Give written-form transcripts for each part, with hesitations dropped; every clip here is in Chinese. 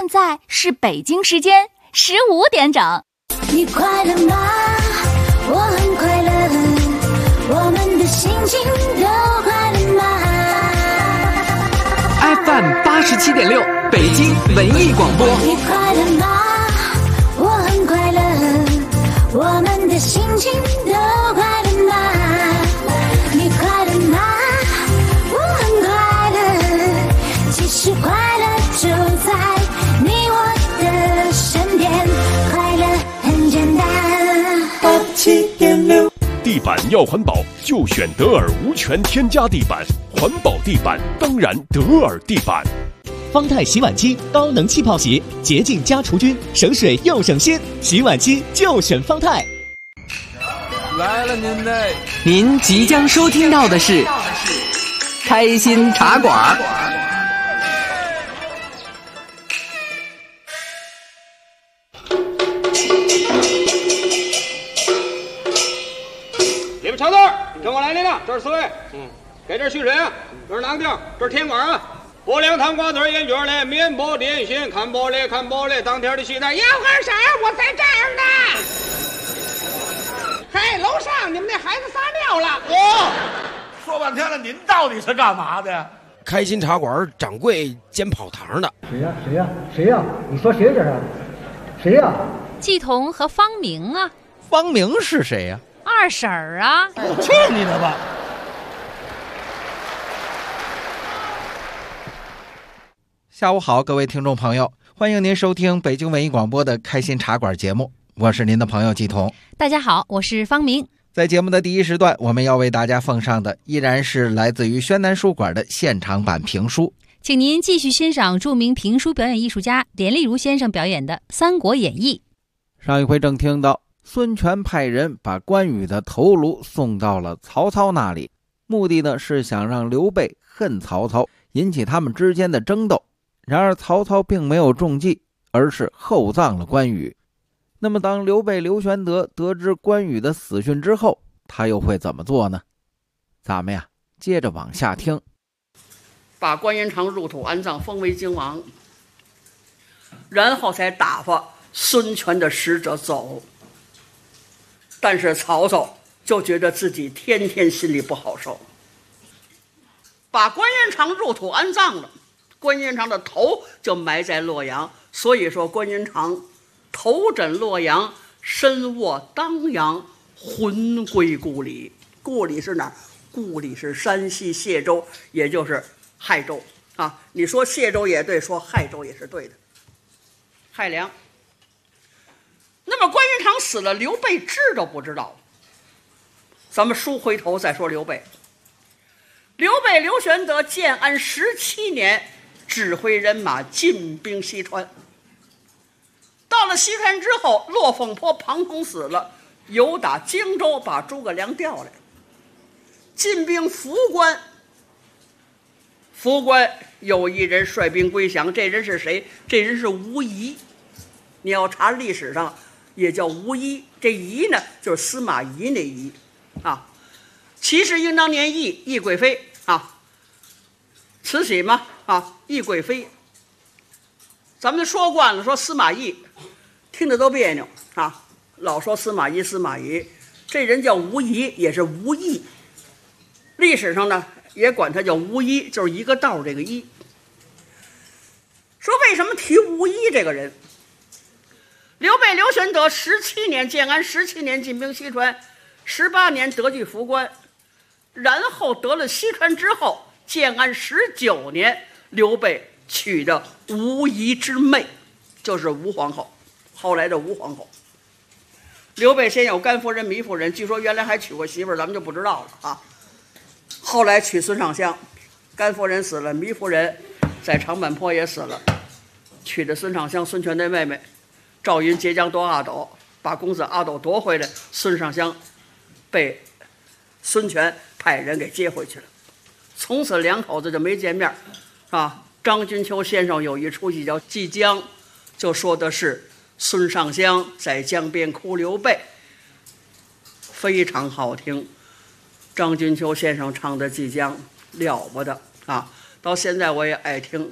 现在是北京时间15点整。 你快乐吗？我很快乐，我们的心情都快乐吗 ？FM 87.6，北京文艺广播。 你快乐吗？我很快乐，我们的心情都快乐吗？你快乐吗？我很快乐，其实快乐就在你我的身边，快乐很简单。87.6， 地板要环保就选德尔无醛添加地板，环保地板当然德尔地板。 方太洗碗机高能气泡洗，洁净加除菌，省水又省心，洗碗机就选方太。 来了您嘞！ 您即将收听到的是开心茶馆。 你们瞧字，跟我来领了，这是4位。给这蓄水啊，这是哪个地儿？这是甜馆啊。不凉糖瓜子烟卷嘞，面包点心，看玻璃，当天的期待。要喝啥？我在这儿呢。嘿，楼上你们那孩子撒尿了。 说半天了，您到底是干嘛的呀？ 开心茶馆掌柜兼跑堂的。 谁呀？你说谁这是？谁呀？ 季彤和方明啊。 方明是谁呀？ 二婶儿啊。 去你的吧！ 下午好，各位听众朋友，欢迎您收听北京文艺广播的开心茶馆节目，我是您的朋友季彤。 大家好，我是方明。 在节目的第一时段，我们要为大家奉上的依然是来自于宣南书馆的现场版评书， 请您继续欣赏著名评书表演艺术家连丽如先生表演的《三国演义》。 上一回正听到孙权派人把关羽的头颅送到了曹操那里，目的呢是想让刘备恨曹操，引起他们之间的争斗。然而曹操并没有中计，而是厚葬了关羽。那么当刘备刘玄德得知关羽的死讯之后，他又会怎么做呢？咱们呀接着往下听。 把关云长入土安葬，封为荆王，然后才打发孙权的使者走。但是曹操就觉得自己天天心里不好受，把关云长入土安葬了，关云长的头就埋在洛阳，所以说关云长头枕洛阳，身卧当阳，魂归故里。故里是哪儿？故里是山西谢州，也就是亥州啊。你说谢州也对，说亥州也是对的。亥良。那么关云长死了，刘备知道不知道？咱们书回头再说刘备。刘备刘玄德建安17年，指挥人马进兵西川。到了西川之后，落凤坡庞统死了，由打荆州把诸葛亮调来，进兵涪关。涪关有一人率兵归降，这人是谁？这人是吴仪。你要查历史上也叫吴仪，这仪呢就是司马懿那仪啊。其实应当念懿，懿贵妃啊，慈禧嘛啊，懿贵妃。咱们说惯了，说司马懿，听着都别扭啊，老说司马懿，司马懿，这人叫吴仪，也是吴懿。历史上呢也管他叫吴仪，就是一个道这个一。说为什么提吴仪这个人？刘备刘玄德17年建安，17年进兵西川，18年得据涪关，然后得了西川之后，建安19年，刘备娶的吴仪之妹，就是吴皇后，后来的吴皇后。刘备先有甘夫人、糜夫人，据说原来还娶过媳妇儿，咱们就不知道了啊。后来娶孙尚香，甘夫人死了，糜夫人在长坂坡也死了，娶的孙尚香，孙权的妹妹。赵云截江夺阿斗，把公子阿斗夺回来，孙尚香被孙权派人给接回去了。从此两口子就没见面啊。张君秋先生有一出戏叫《祭江》，就说的是孙尚香在江边哭刘备，非常好听。张君秋先生唱的《祭江》了不得啊，到现在我也爱听。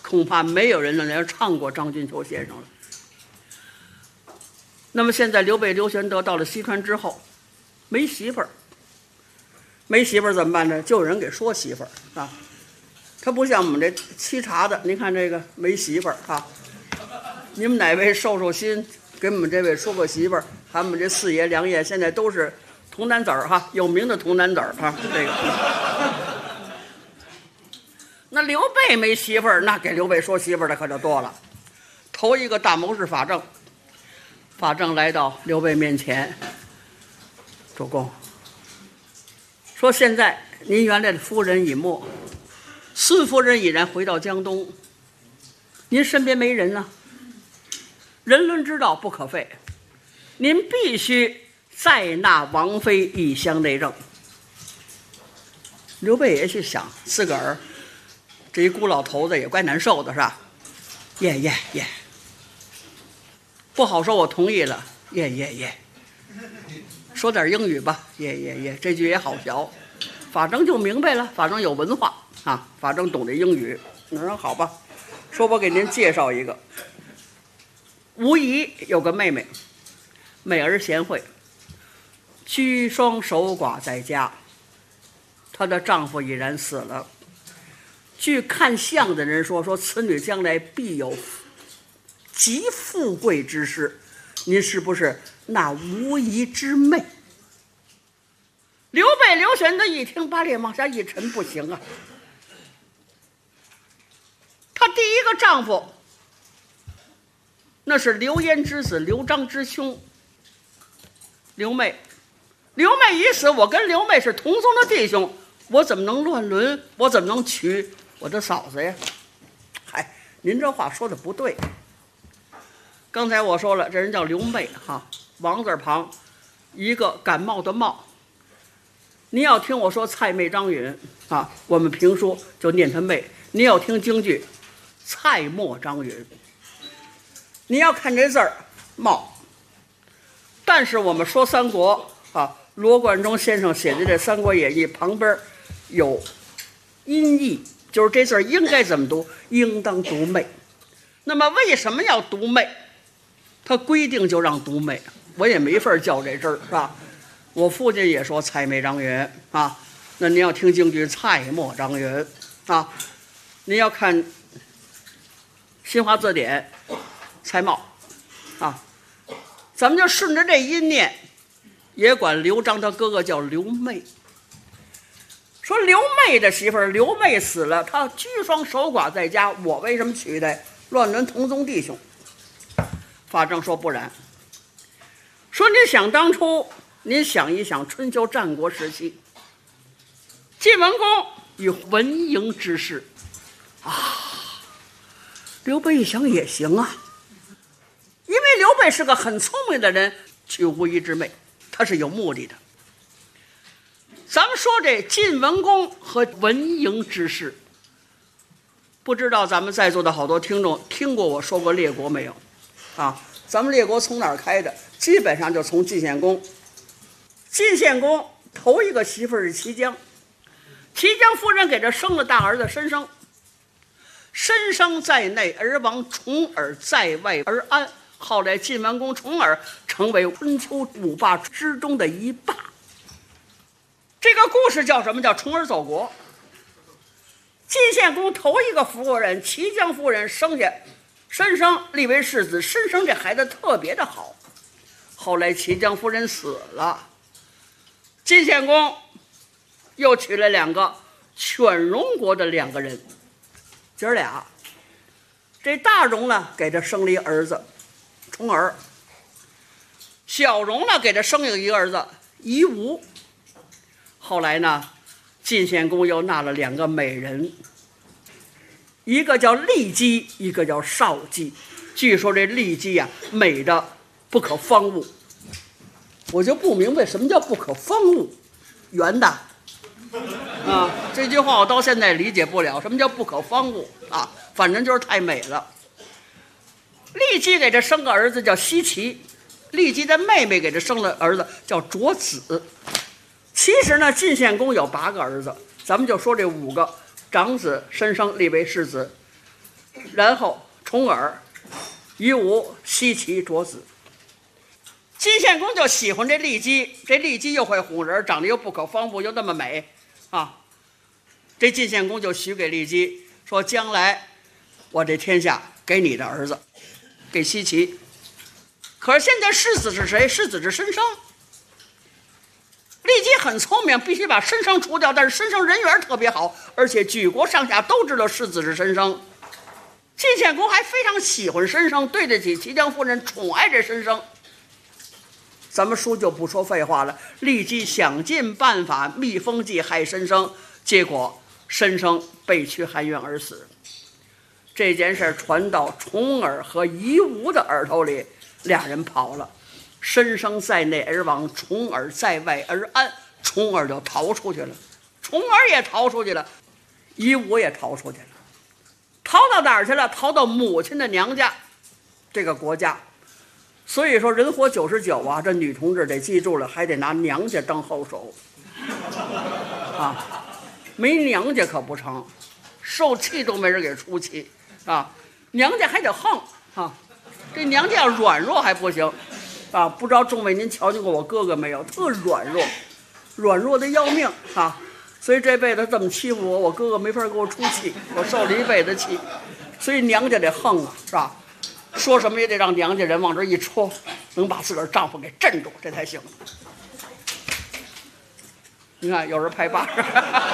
恐怕没有人能来唱过张君秋先生了。那么现在刘备、刘玄德到了西川之后，没媳妇儿，没媳妇儿怎么办呢？就有人给说媳妇儿啊。他不像我们这沏茶的，您看这个没媳妇儿啊。你们哪位收收心，给我们这位说个媳妇儿？他们这四爷、梁爷现在都是童男子儿哈，有名的童男子儿哈。这个，那刘备没媳妇儿，那给刘备说媳妇儿的可就多了。头一个大谋士法正，法正来到刘备面前，主公，说现在您原来的夫人已没，孙夫人已然回到江东，您身边没人了。人伦之道不可废，您必须再纳王妃以相内政。刘备也去想，自个儿这一孤老头子也怪难受的，是吧？耶，不好说，我同意了。耶，说点英语吧。耶，这句也好学。法正就明白了，法正有文化啊，法正懂这英语。你说好吧，说我给您介绍一个。吴仪有个妹妹，美而贤惠，居双守寡在家。她的丈夫已然死了。据看相的人说此女将来必有极富贵之事，您是不是那无疑之妹？刘备、刘玄德一听，把脸往下一沉，不行啊！他第一个丈夫那是刘焉之子刘璋之兄刘妹，刘妹已死，我跟刘妹是同宗的弟兄，我怎么能乱伦？我怎么能娶我的嫂子呀？嗨，您这话说的不对。刚才我说了，这人叫刘妹哈，王字旁一个感冒的冒。您要听我说蔡妹张允啊，我们评书就念她妹；您要听京剧，蔡墨张允。你要看这字儿冒，但是我们说三国啊，罗贯中先生写的这《三国演义》旁边有音译，就是这字儿应该怎么读？应当读妹。那么为什么要读妹？他规定就让读妹，我也没法较这字儿，是吧？我父亲也说蔡妹张允啊，那您要听京剧蔡墨张允啊，您要看新华字典蔡瑁啊，咱们就顺着这音念，也管刘璋他哥哥叫刘妹。说刘妹的媳妇儿刘妹死了，她居双守寡在家，我为什么娶她？乱伦同宗弟兄。法正说不然，说您想当初，您想一想春秋战国时期，晋文公与文嬴之事啊，刘备一想也行啊，因为刘备是个很聪明的人，娶无疑之妹，他是有目的的。咱们说这晋文公和文嬴之事，不知道咱们在座的好多听众听过我说过列国没有啊？咱们列国从哪儿开的？基本上就从晋献公。晋献公头一个媳妇是齐姜，齐姜夫人给他生了大儿子申生，申生在内而亡，重耳在外而安。后来晋文公重耳成为春秋五霸之中的一霸。这个故事叫什么？叫重耳走国。晋献公头一个夫人齐姜夫人生下申生，立为世子。申生这孩子特别的好，后来齐姜夫人死了，晋献公又娶了两个犬戎国的两个人，姐俩。这大戎呢给他生了一儿子重耳，小戎呢给他生了一个儿子夷吾。后来呢，晋献公又纳了两个美人，一个叫骊姬，一个叫少姬。据说这骊姬呀，美的不可方物。我就不明白什么叫不可方物，圆的啊，这句话我到现在理解不了，什么叫不可方物啊？反正就是太美了。骊姬给他生个儿子叫奚齐，骊姬的妹妹给他生了儿子叫卓子。其实呢，晋献公有8个儿子，咱们就说这5个：长子申生立为世子， 然后重耳、夷吾、西岐、卓子。晋献公就喜欢这骊姬，这骊姬又会哄人，长得又不可方物，又那么美啊！这晋献公就许给骊姬，说将来我这天下给你的儿子，给西岐。可是现在世子是谁？世子是申生。骊姬很聪明，必须把申生除掉，但是申生人缘特别好，而且举国上下都知道世子是申生。晋献公还非常喜欢申生，对得起齐姜夫人，宠爱这申生。咱们书就不说废话了，骊姬想尽办法密封计害申生，结果申生被驱含冤而死。这件事传到重耳和夷吾的耳朵里，俩人跑了，申生在内而亡，重耳在外而安。重耳就逃出去了，重耳也逃出去了，夷吾也逃出去了。逃到哪儿去了？逃到母亲的娘家，这个国家。所以说人活99啊，这女同志得记住了，还得拿娘家当后手啊，没娘家可不成，受气都没人给出气啊，娘家还得横啊，这娘家要软弱还不行啊。不知道众位您瞧见过我哥哥没有？特软弱，软弱的要命啊。所以这辈子这么欺负我，我哥哥没法给我出气，我受了一辈子气。所以娘家得横啊，是吧？说什么也得让娘家人往这一戳，能把自个儿丈夫给镇住，这才行。你看，有人拍巴掌。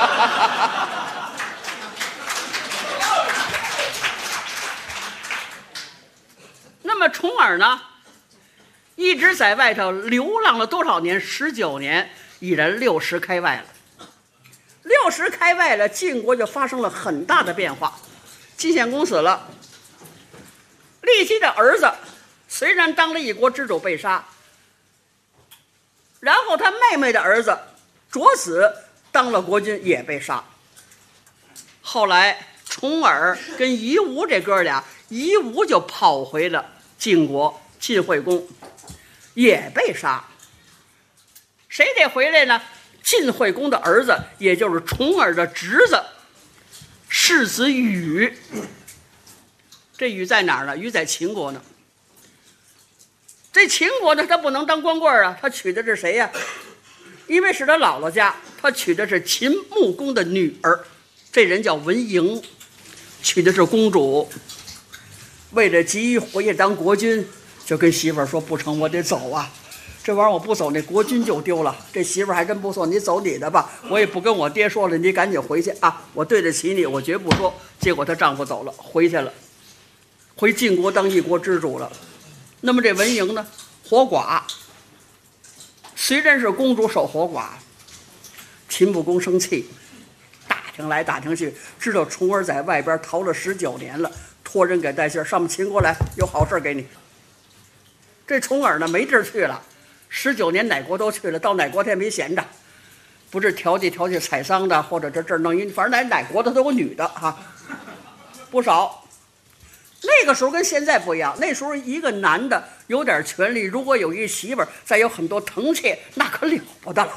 那么重耳呢，一直在外头流浪了多少年？19年，已然60开外了。60开外了，晋国就发生了很大的变化。晋献公死了。骊姬的儿子虽然当了一国之主被杀，然后他妹妹的儿子卓子当了国君也被杀。后来重耳跟夷吾这哥俩，夷吾就跑回了晋国晋惠公，也被杀。谁得回来呢？晋惠公的儿子，也就是重耳的侄子世子羽。这羽在哪儿呢？羽在秦国呢。这秦国呢，他不能当光棍啊，他娶的是谁呀？因为是他姥姥家，他娶的是秦穆公的女儿，这人叫文嬴，娶的是公主。为了急于回去当国君，就跟媳妇儿说：“不成，我得走啊！这玩意儿我不走，那国君就丢了。”这媳妇儿还真不错，你走你的吧，我也不跟我爹说了，你赶紧回去啊！我对得起你，我绝不说。结果她丈夫走了，回去了。回晋国当一国之主了。那么这文嬴呢，活寡，虽然是公主守活寡。秦穆公生气，打听来打听去，知道重耳在外边逃了19年了，托人给带信上秦国来，有好事给你。这重耳呢没地儿去了，19年哪国都去了，到哪国他也没闲着，不是调剂采桑的，或者这弄一，反正哪国的都有女的哈，不少。那个时候跟现在不一样，那时候一个男的有点权利，如果有一媳妇儿，再有很多疼妾，那可了不得了。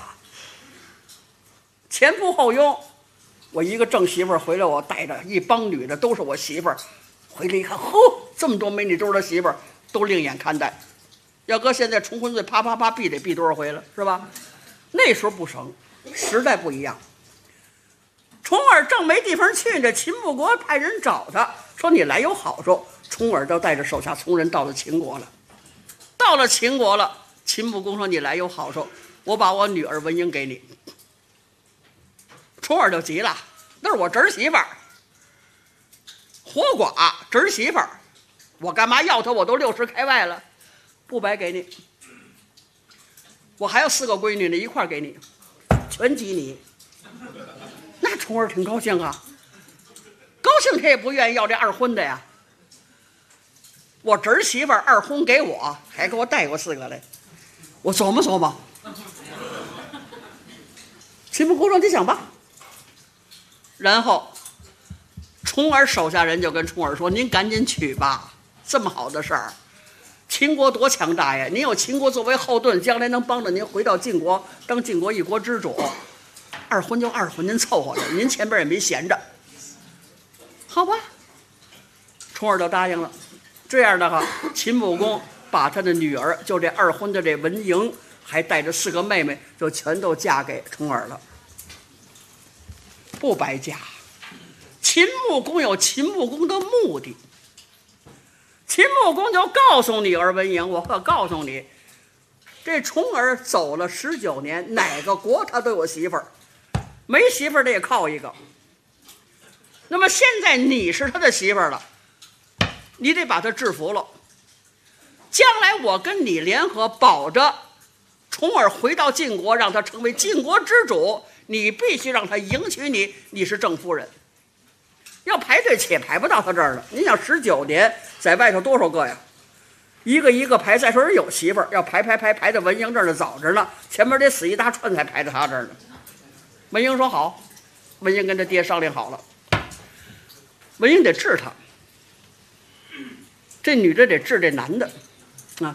前仆后拥，我一个正媳妇儿回来，我带着一帮女的，都是我媳妇儿。回来一看，呵，这么多美女都是他媳妇儿，都另眼看待。要搁现在重婚罪，啪啪啪毙得毙多少回了，是吧？那时候不成，时代不一样。重耳正没地方去，这秦穆国派人找他，说你来有好处。重耳就带着手下从人到了秦国了。到了秦国了，秦穆公说你来有好处，我把我女儿文嬴给你。重耳就急了，那是我侄媳妇儿，活寡侄媳妇儿，我干嘛要她？我都60开外了，不白给你，我还有4个闺女呢，一块儿给你，全给你。那重耳挺高兴啊，高兴他也不愿意要这二婚的呀。我侄媳妇二婚给我，还给我带过4个来，我琢磨琢磨。秦穆公说你想吧。然后重耳手下人就跟重耳说：“您赶紧娶吧，这么好的事儿，秦国多强大呀！您有秦国作为后盾，将来能帮着您回到晋国，当晋国一国之主。二婚就二婚，您凑合着，您前边也没闲着，好吧？” 重耳就答应了。这样的话，秦穆公把他的女儿，就这二婚的这文嬴，还带着4个妹妹，就全都嫁给重耳了。不白嫁。秦穆公有秦穆公的目的。秦穆公就告诉女儿文嬴，我可告诉你，这重耳走了19年，哪个国他都有媳妇儿，没媳妇儿的也靠一个。那么现在你是他的媳妇儿了，你得把他制服了。将来我跟你联合，保着重耳回到晋国，让他成为晋国之主，你必须让他迎娶你，你是正夫人。要排队且排不到他这儿了。你想19年在外头多少个呀？一个一个排。再说人有媳妇儿，要排到文嬴这儿呢，早着呢，前面得死一大串才排到他这儿呢。文嬴说好，文嬴跟他爹商量好了，文嬴得治他，这女的得治这男的啊。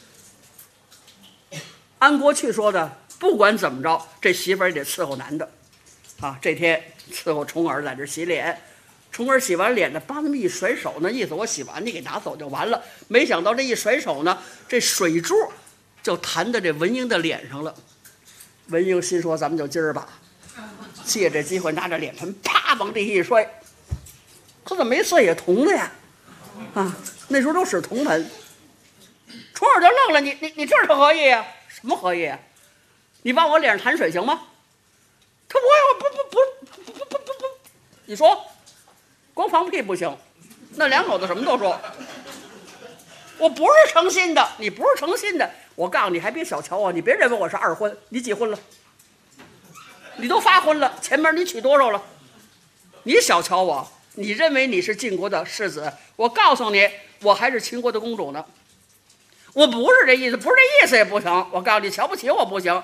安国去说的，不管怎么着，这媳妇儿也得伺候男的啊。这天伺候重耳在这洗脸，重耳洗完脸呢，帮他们一甩手呢，意思我洗完你给拿走就完了。没想到这一甩手呢，这水珠就弹到这文嬴的脸上了。文嬴心说咱们就今儿吧，借这机会拿着脸盆啪往地一摔，可怎么没碎呀？铜的呀，啊，那时候都使铜盆。重耳就愣了，你这是何意呀？什么何意啊？你往我脸上弹水行吗？他不，你说。光放屁不行，那两口子什么都说。我不是诚心的，你不是诚心的。我告诉你，还别小瞧我，你别认为我是二婚。你几婚了？你都发婚了，前面你娶多少了？你小瞧我，你认为你是晋国的世子，我告诉你，我还是秦国的公主呢。我不是这意思，不是这意思也不行。我告诉你，瞧不起我不行。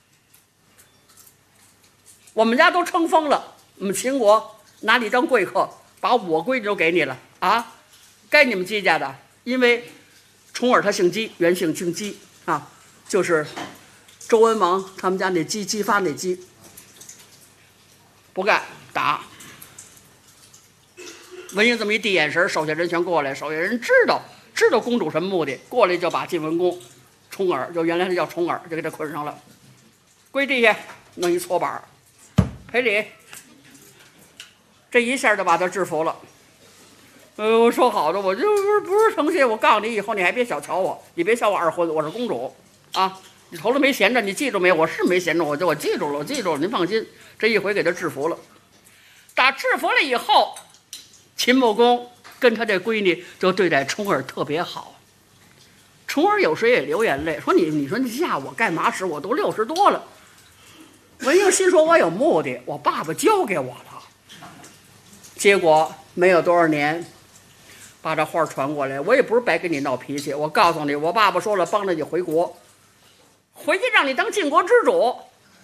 我们家都称封了，我们秦国拿你当贵客。把我闺女都给你了啊，该你们姬家的。因为重耳他姓姬，原姓姓姬啊，就是周文王他们家那姬发那姬。不干打。文嬴这么一递眼神，手下人全过来，手下人知道公主什么目的，过来就把晋文公重耳，就原来他叫重耳，就给他捆上了，跪地下弄一搓板，赔礼。这一下就把他制服了。我说好的，我就不是诚心。我告诉你，以后你还别小瞧我，你别瞧我二婚，我是公主啊！你头了没闲着，你记住没有？我是没闲着，我记住了，您放心。这一回给他制服了。打制服了以后，秦穆公跟他这闺女就对待重耳特别好。重耳有时也流眼泪，说你说你嫁我干嘛使？我都60多了。文嬴心说我有目的，我爸爸交给我了。结果没有多少年，把这话传过来，我也不是白跟你闹脾气。我告诉你，我爸爸说了，帮着你回国，回去让你当晋国之主。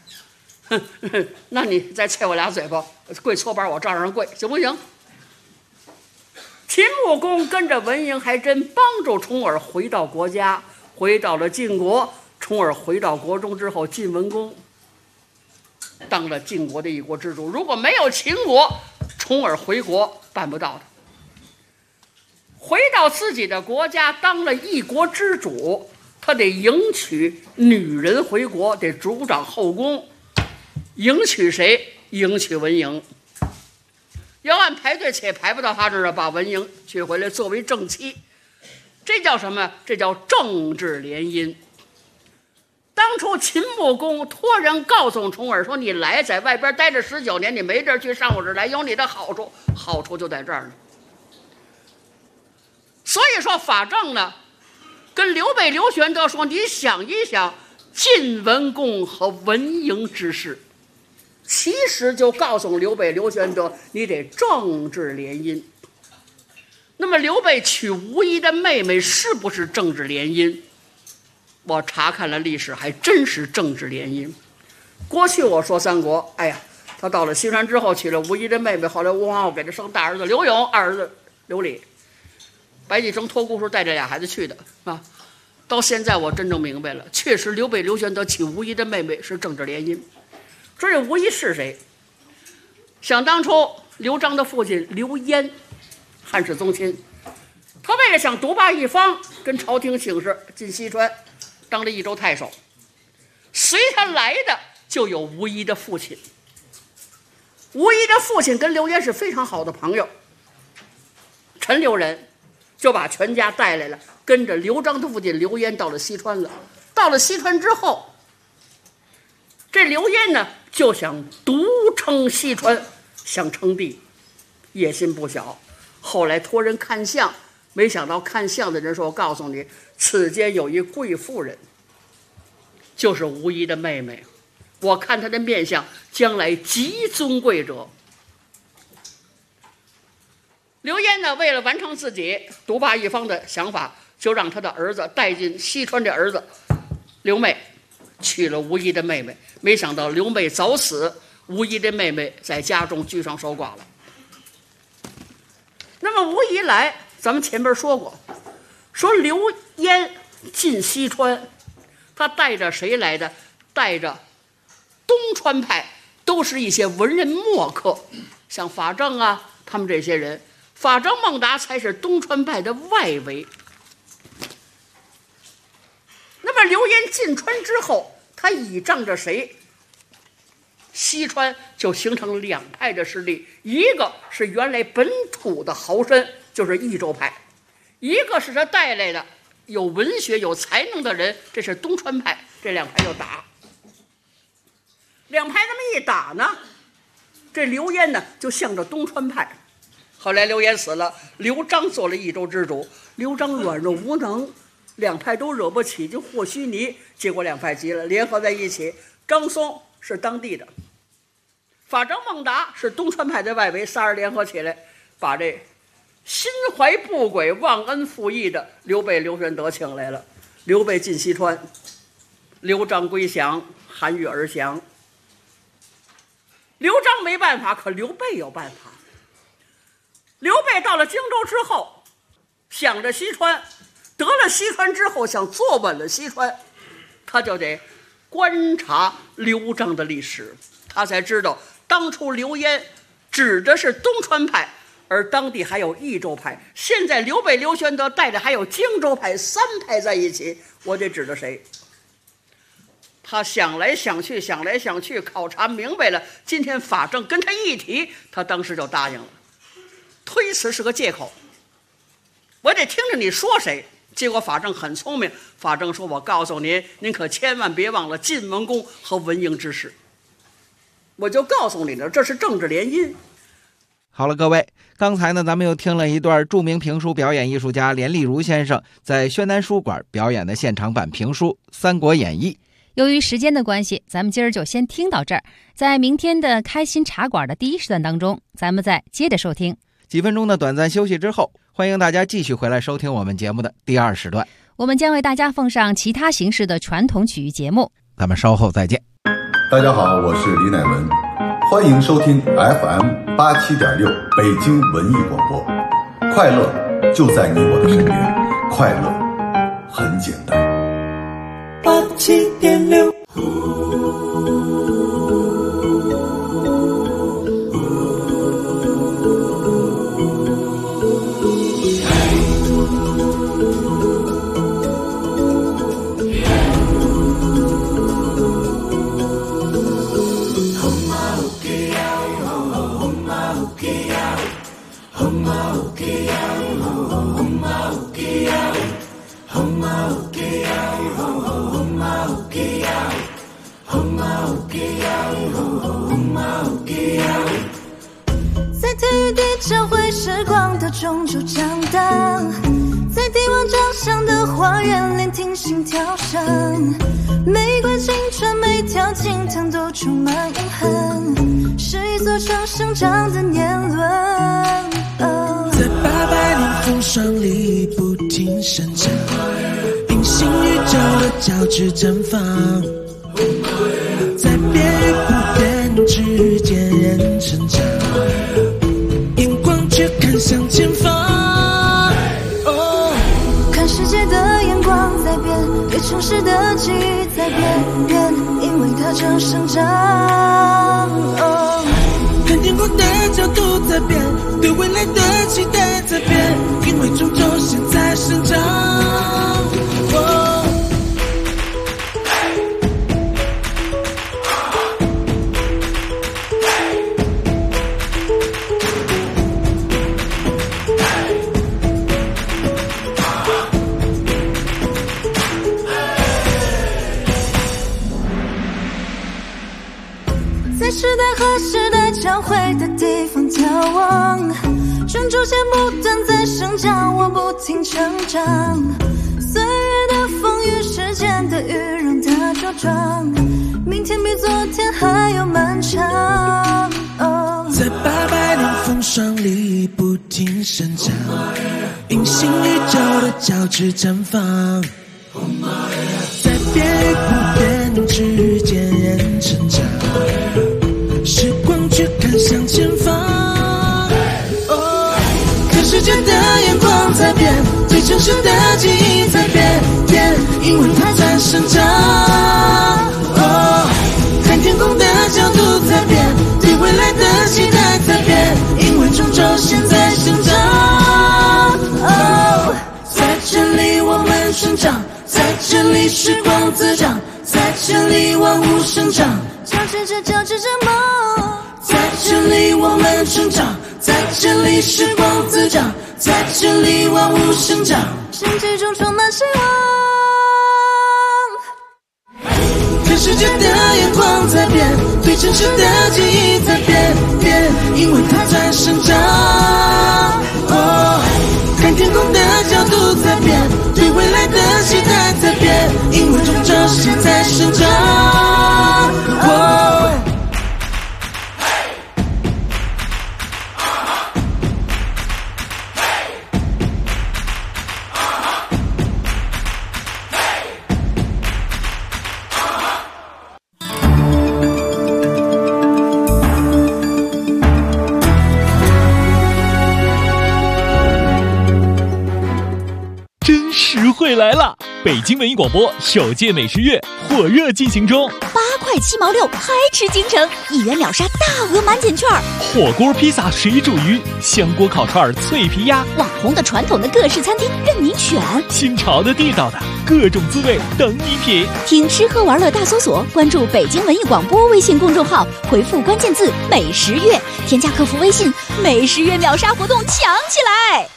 那你再啐我俩嘴巴，跪搓板我照样跪，行不行？秦穆公跟着文嬴还真帮助重耳回到国家，回到了晋国。重耳回到国中之后，晋文公当了晋国的一国之主。如果没有秦国，重耳回国办不到的。回到自己的国家当了一国之主，他得迎娶女人回国，得主掌后宫。迎娶谁？迎娶文嬴。要按排队且排不到他这儿，把文嬴娶回来作为正妻。这叫什么？这叫政治联姻。当初秦穆公托人告诉重耳说，你来在外边待着19年，你没地儿去，上我这儿来有你的好处，好处就在这儿呢。所以说法正呢跟刘备刘玄德说，你想一想晋文公和文嬴之事，其实就告诉刘备刘玄德，你得政治联姻。那么刘备娶吴懿的妹妹是不是政治联姻？我查看了历史，还真是政治联姻。过去我说三国，哎呀，他到了西川之后娶了吴懿的妹妹，后来吴皇后给他生大儿子刘永，二儿子刘礼。白帝城托孤时带这俩孩子去的啊。到现在我真正明白了，确实刘备刘玄德娶吴懿的妹妹是政治联姻。这吴懿是谁？想当初刘璋的父亲刘焉，汉室宗亲， 他为了想独霸一方，跟朝廷请示进西川，当了益州太守。随他来的就有吴仪的父亲。吴仪的父亲跟刘焉是非常好的朋友，陈留人就把全家带来了，跟着刘璋的父亲刘焉到了西川了。到了西川之后，这刘焉呢就想独称西川，想称帝，野心不小。后来托人看相，没想到看相的人说：“我告诉你，此间有一贵妇人，就是吴仪的妹妹。我看她的面相，将来极尊贵者。”刘焉呢，为了完成自己独霸一方的想法，就让他的儿子带进西川的儿子刘昧娶了吴仪的妹妹。没想到刘昧早死，吴仪的妹妹在家中居上守寡了。那么吴仪来，咱们前面说过，说刘焉进西川，他带着谁来的？带着东川派，都是一些文人墨客，像法正啊，他们这些人。法正孟达才是东川派的外围。那么刘焉进川之后，他倚仗着谁？西川就形成两派的势力，一个是原来本土的豪绅，就是益州派；一个是他带来的有文学有才能的人，这是东川派。这两派就打，两派这么一打呢，这刘焉呢就向着东川派。后来刘焉死了，刘璋做了益州之主。刘璋软弱无能，两派都惹不起，就和稀泥。结果两派急了，联合在一起。张松是当地的，法正孟达是东川派的外围，仨人联合起来，把这心怀不轨、忘恩负义的刘备、刘玄德请来了。刘备进西川，刘璋归降，韩愈而降。刘璋没办法，可刘备有办法。刘备到了荆州之后，想着西川，得了西川之后，想坐稳了西川，他就得观察刘璋的历史，他才知道当初刘焉指的是东川派，而当地还有益州派。现在刘备、刘玄德带着还有荆州派，三派在一起，我得指着谁？他想来想去，想来想去，考察明白了。今天法正跟他一提，他当时就答应了。推辞是个借口，我得听着你说谁。结果法正很聪明，法正说：“我告诉您，您可千万别忘了晋文公和文嬴之事。我就告诉你了，这是政治联姻。” 好了，各位，刚才呢，咱们又听了一段著名评书表演艺术家连丽如先生在宣南书馆表演的现场版评书《三国演义》。 由于时间的关系，咱们今儿就先听到这儿。在明天的开心茶馆的第一时段当中，咱们再接着收听。 几分钟的短暂休息之后，欢迎大家继续回来收听我们节目的第二时段。 我们将为大家奉上其他形式的传统曲艺节目。 咱们稍后再见。 大家好，我是李乃文，欢迎收听 FM87.6 北京文艺广播。快乐就在你我的身边，快乐很简单。 87.6 在体育地交汇时光的中州长大，在帝王掌上的花园聆听心跳声，玫瑰青春每条金藤都充满遗憾，是一座城生长的年轮。 在800年风霜里不停生长，平行宇宙的交织绽放，在变与不变之间人成长，眼光却看向前方。 看世界的眼光在变，对城市的记忆在变，因为它正生长。 看天空的角度在变，对未来的期待在变，因为终究现在生长。 在时代和时代交汇的地方眺望，成竹线不断在生长，我不停成长。岁月的风雨，时间的雨，让它茁壮。明天比昨天还要漫长。 在800年风霜里不停生长，平行宇宙的交织绽放。在变与不变之间成长，时光去看向前方。看世界的眼光在变，对城市的记忆在变，因为它在生长。看天空的角度在变，对未来的期待在变，因为终究现在生长。在这里我们生长，在这里时光滋长，在这里万物生长，交织着梦。在这里我们生长，在这里时光滋长，在这里万物生长，生机中充满希望。看世界的眼光在变，对城市的记忆在变，因为它在生长。看天空的角度在变，对未来的期待在变，因为终究现在生长。 实惠来了！北京文艺广播首届美食月火热进行中 ，8块7毛6，嗨吃京城，1元秒杀大额满减券， 火锅、披萨、水煮鱼、香锅烤串、脆皮鸭， 网红的、传统的各式餐厅任你选， 新潮的、地道的，各种滋味等你品。 听吃喝玩乐大搜索，关注北京文艺广播微信公众号，回复关键字“美食月”，添加客服微信，美食月秒杀活动抢起来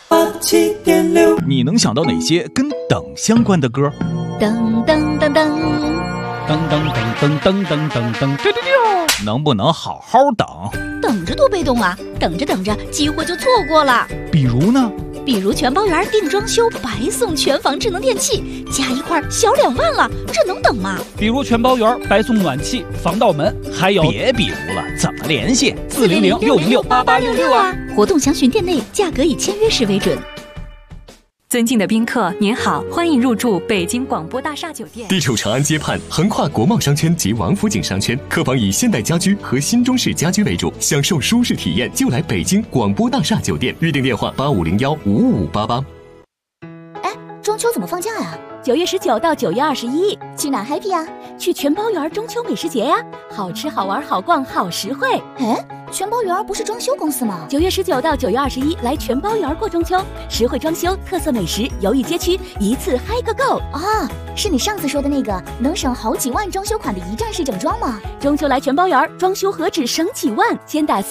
！87.6， 你能想到哪些跟等相关的歌？ 噔噔噔噔， 噔噔噔噔噔噔噔噔，能不能好好等？ 等着多被动啊！等着等着，机会就错过了。 比如呢？ 比如全包圆定装修，白送全房智能电器，加一块小2万了，这能等吗？ 比如全包圆白送暖气、防盗门，还有别比如了，怎么联系 ？400-606-8866啊！活动详询店内，价格以签约时为准。 尊敬的宾客，您好，欢迎入住北京广播大厦酒店。 地处长安街畔，横跨国贸商圈及王府井商圈，客房以现代家居和新中式家居为主，享受舒适体验就来北京广播大厦酒店。预订电话8501-55588。 中秋怎么放假呀？9月19到9月21，去哪 happy 啊？去全包园中秋美食节呀，好吃好玩好逛好实惠。全包园不是装修公司吗？9月19到9月21来全包园过中秋，实惠装修、特色美食、游艺街区，一次嗨个够啊！是你上次说的那个能省好几万装修款的一站式整装吗？ 中秋来全包园，装修何止省几万？先打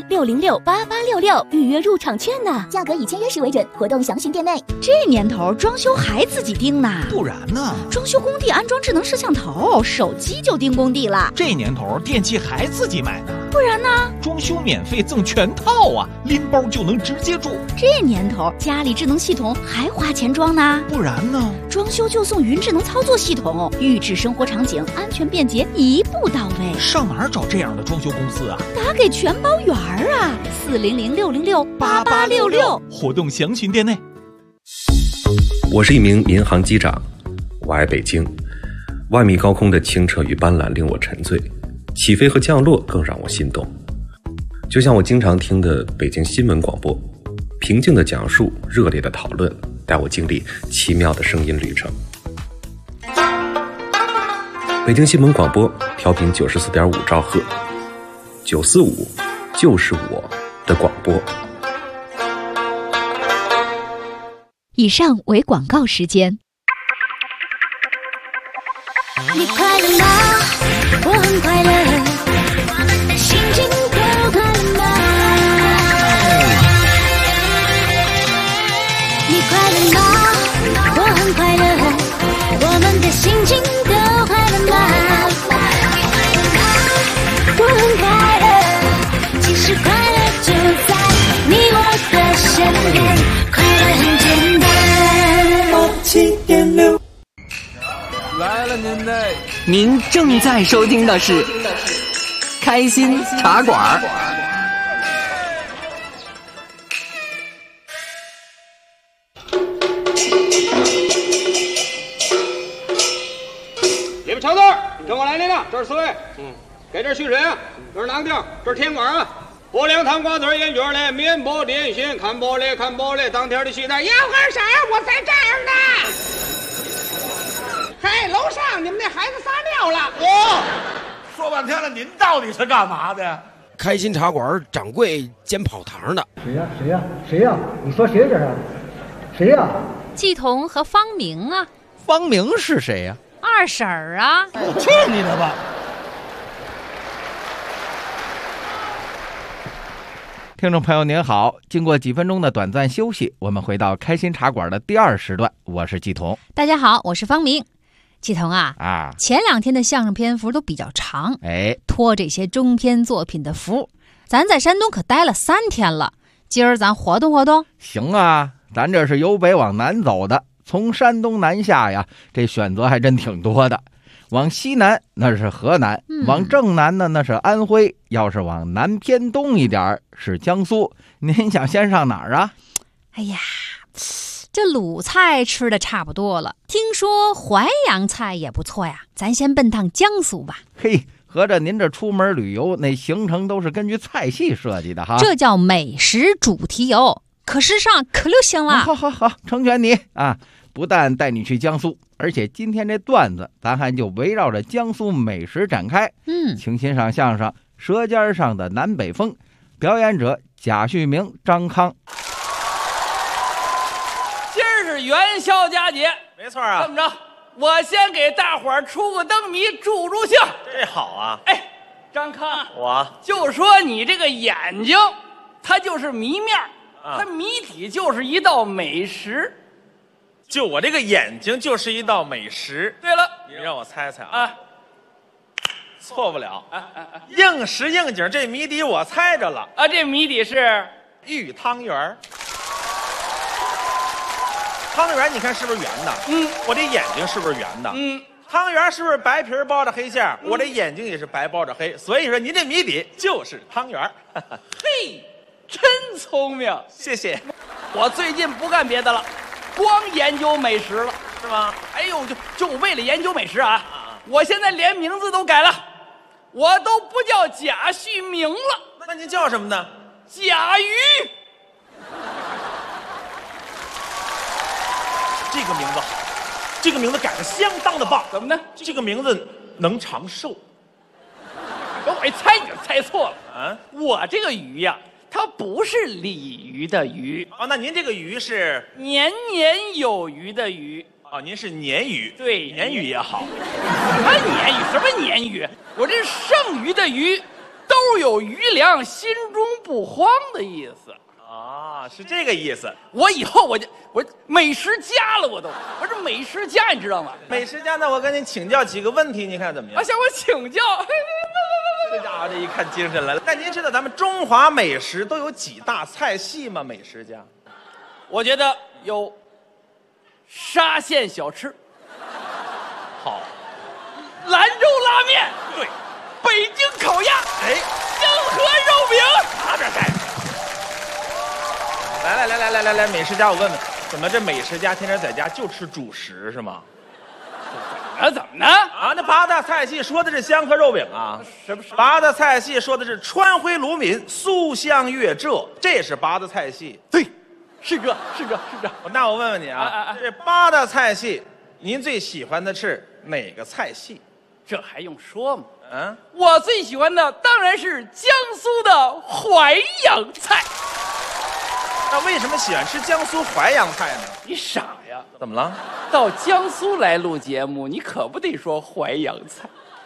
400-606-8866预约入场券呢， 价格以签约时为准，活动详询店内。 这年头装修还自己盯呢？ 不然呢？ 装修工地安装智能摄像头，手机就盯工地了。 这年头电器还自己买呢？ 不然呢？ 装修免费赠全套啊，拎包就能直接住。 这年头家里智能系统还花钱装呢？ 不然呢？ 装修就送云智能操作系统，预制生活场景，安全便捷，一步到位。 上哪儿找这样的装修公司啊？ 打给全包园啊，400-606-8866， 活动详询店内。 我是一名民航机长，我爱北京，万米高空的清澈与斑斓令我沉醉，起飞和降落更让我心动。就像我经常听的北京新闻广播，平静的讲述，热烈的讨论，带我经历奇妙的声音旅程。北京新闻广播调频94.5兆赫，945 就是我的广播。 以上为广告时间。 你快乐吗？我很快乐，我们的心情都快乐吗？你快乐吗？我很快乐，我们的心情都快乐吗？我很快乐，其实快乐就在你我的身边，快乐很简单。87.6 来了您正在收听的是开心茶馆。 你们瞧字，跟我来了，这是4位。给这续谁啊？这是囊丁，这是甜馆啊。薄凉糖瓜子烟卷嘞，面包点心，看包嘞，当天的西餐，要喝啥我在这儿呢。嘿，楼上你们那孩子撒尿了。 说半天了，您到底是干嘛的？ 开心茶馆掌柜兼跑堂的。 谁呀？你说谁这是？谁呀？ 季彤和方明啊。 方明是谁呀？ 二婶儿啊。 去你的吧！ 听众朋友您好，经过几分钟的短暂休息，我们回到开心茶馆的第2时段，我是季彤。 大家好，我是方明。季彤啊， 前2天的相声篇幅都比较长，托这些中篇作品的福，咱在山东可待了3天了，今儿咱活动活动。 行啊，咱这是由北往南走的，从山东南下呀，这选择还真挺多的。往西南那是河南，往正南呢那是安徽，要是往南偏东一点是江苏。您想先上哪儿啊？ 哎呀，这鲁菜吃的差不多了，听说淮扬菜也不错呀，咱先奔趟江苏吧。 嘿，合着您这出门旅游那行程都是根据菜系设计的哈？ 这叫美食主题游，可时尚可流行了。 好，成全你啊！不但带你去江苏，而且今天这段子咱还就围绕着江苏美食展开。请欣赏相声《舌尖上的南北风》，表演者贾旭明、张康。 今儿是元宵佳节， 没错啊。 这么着，我先给大伙儿出个灯谜，助助兴。 这好啊。 哎，张康， 我就说你这个眼睛，它就是谜面，它谜底就是一道美食。 就我这个眼睛就是一道美食。 对了， 你让我猜猜啊，错不了。应时应景，这谜底我猜着了啊。这谜底是玉汤圆。汤圆你看是不是圆的？我这眼睛是不是圆的？汤圆是不是白皮包着黑馅？我这眼睛也是白包着黑。所以说您这谜底就是汤圆。 嘿，真聪明， 谢谢。 我最近不干别的了，光研究美食了， 是吗？ 哎呦，就为了研究美食啊！我现在连名字都改了，我都不叫贾旭明了。 那您叫什么呢？ 贾鱼。 这个名字好，这个名字改得相当的棒。 怎么呢？ 这个名字能长寿。 我一猜你就猜错了啊！我这个鱼呀，它不是鲤鱼的鱼。 那您这个鱼是年年有余的鱼。 您是鲶鱼。 对， 鲶鱼也好。 什么鲶鱼？什么鲶鱼？我这剩余的鱼，都有余粮，心中不慌的意思。 是这个意思。 我以后我美食家了，我这美食家，你知道吗？ 美食家，那我跟您请教几个问题，您看怎么样？ 向我请教。 这家伙这一看精神来了。但您知道咱们中华美食都有几大菜系吗？美食家， 我觉得有沙县小吃， 好， 兰州拉面， 对， 北京烤鸭，香河肉饼， 拿点菜。来，美食家，我问问，怎么这美食家天天在家就吃主食是吗？ 怎么呢？ 那8大菜系说的是香河肉饼啊， 什么 ？8大菜系说的是川徽鲁闽酥香粤浙，这是8大菜系。 对，是这。 那我问问你啊，这8大菜系，您最喜欢的是哪个菜系？ 这还用说吗？ 嗯， 我最喜欢的当然是江苏的淮扬菜。 那为什么喜欢吃江苏淮扬菜呢？ 你傻呀？ 怎么了？ 到江苏来录节目，你可不得说淮扬菜。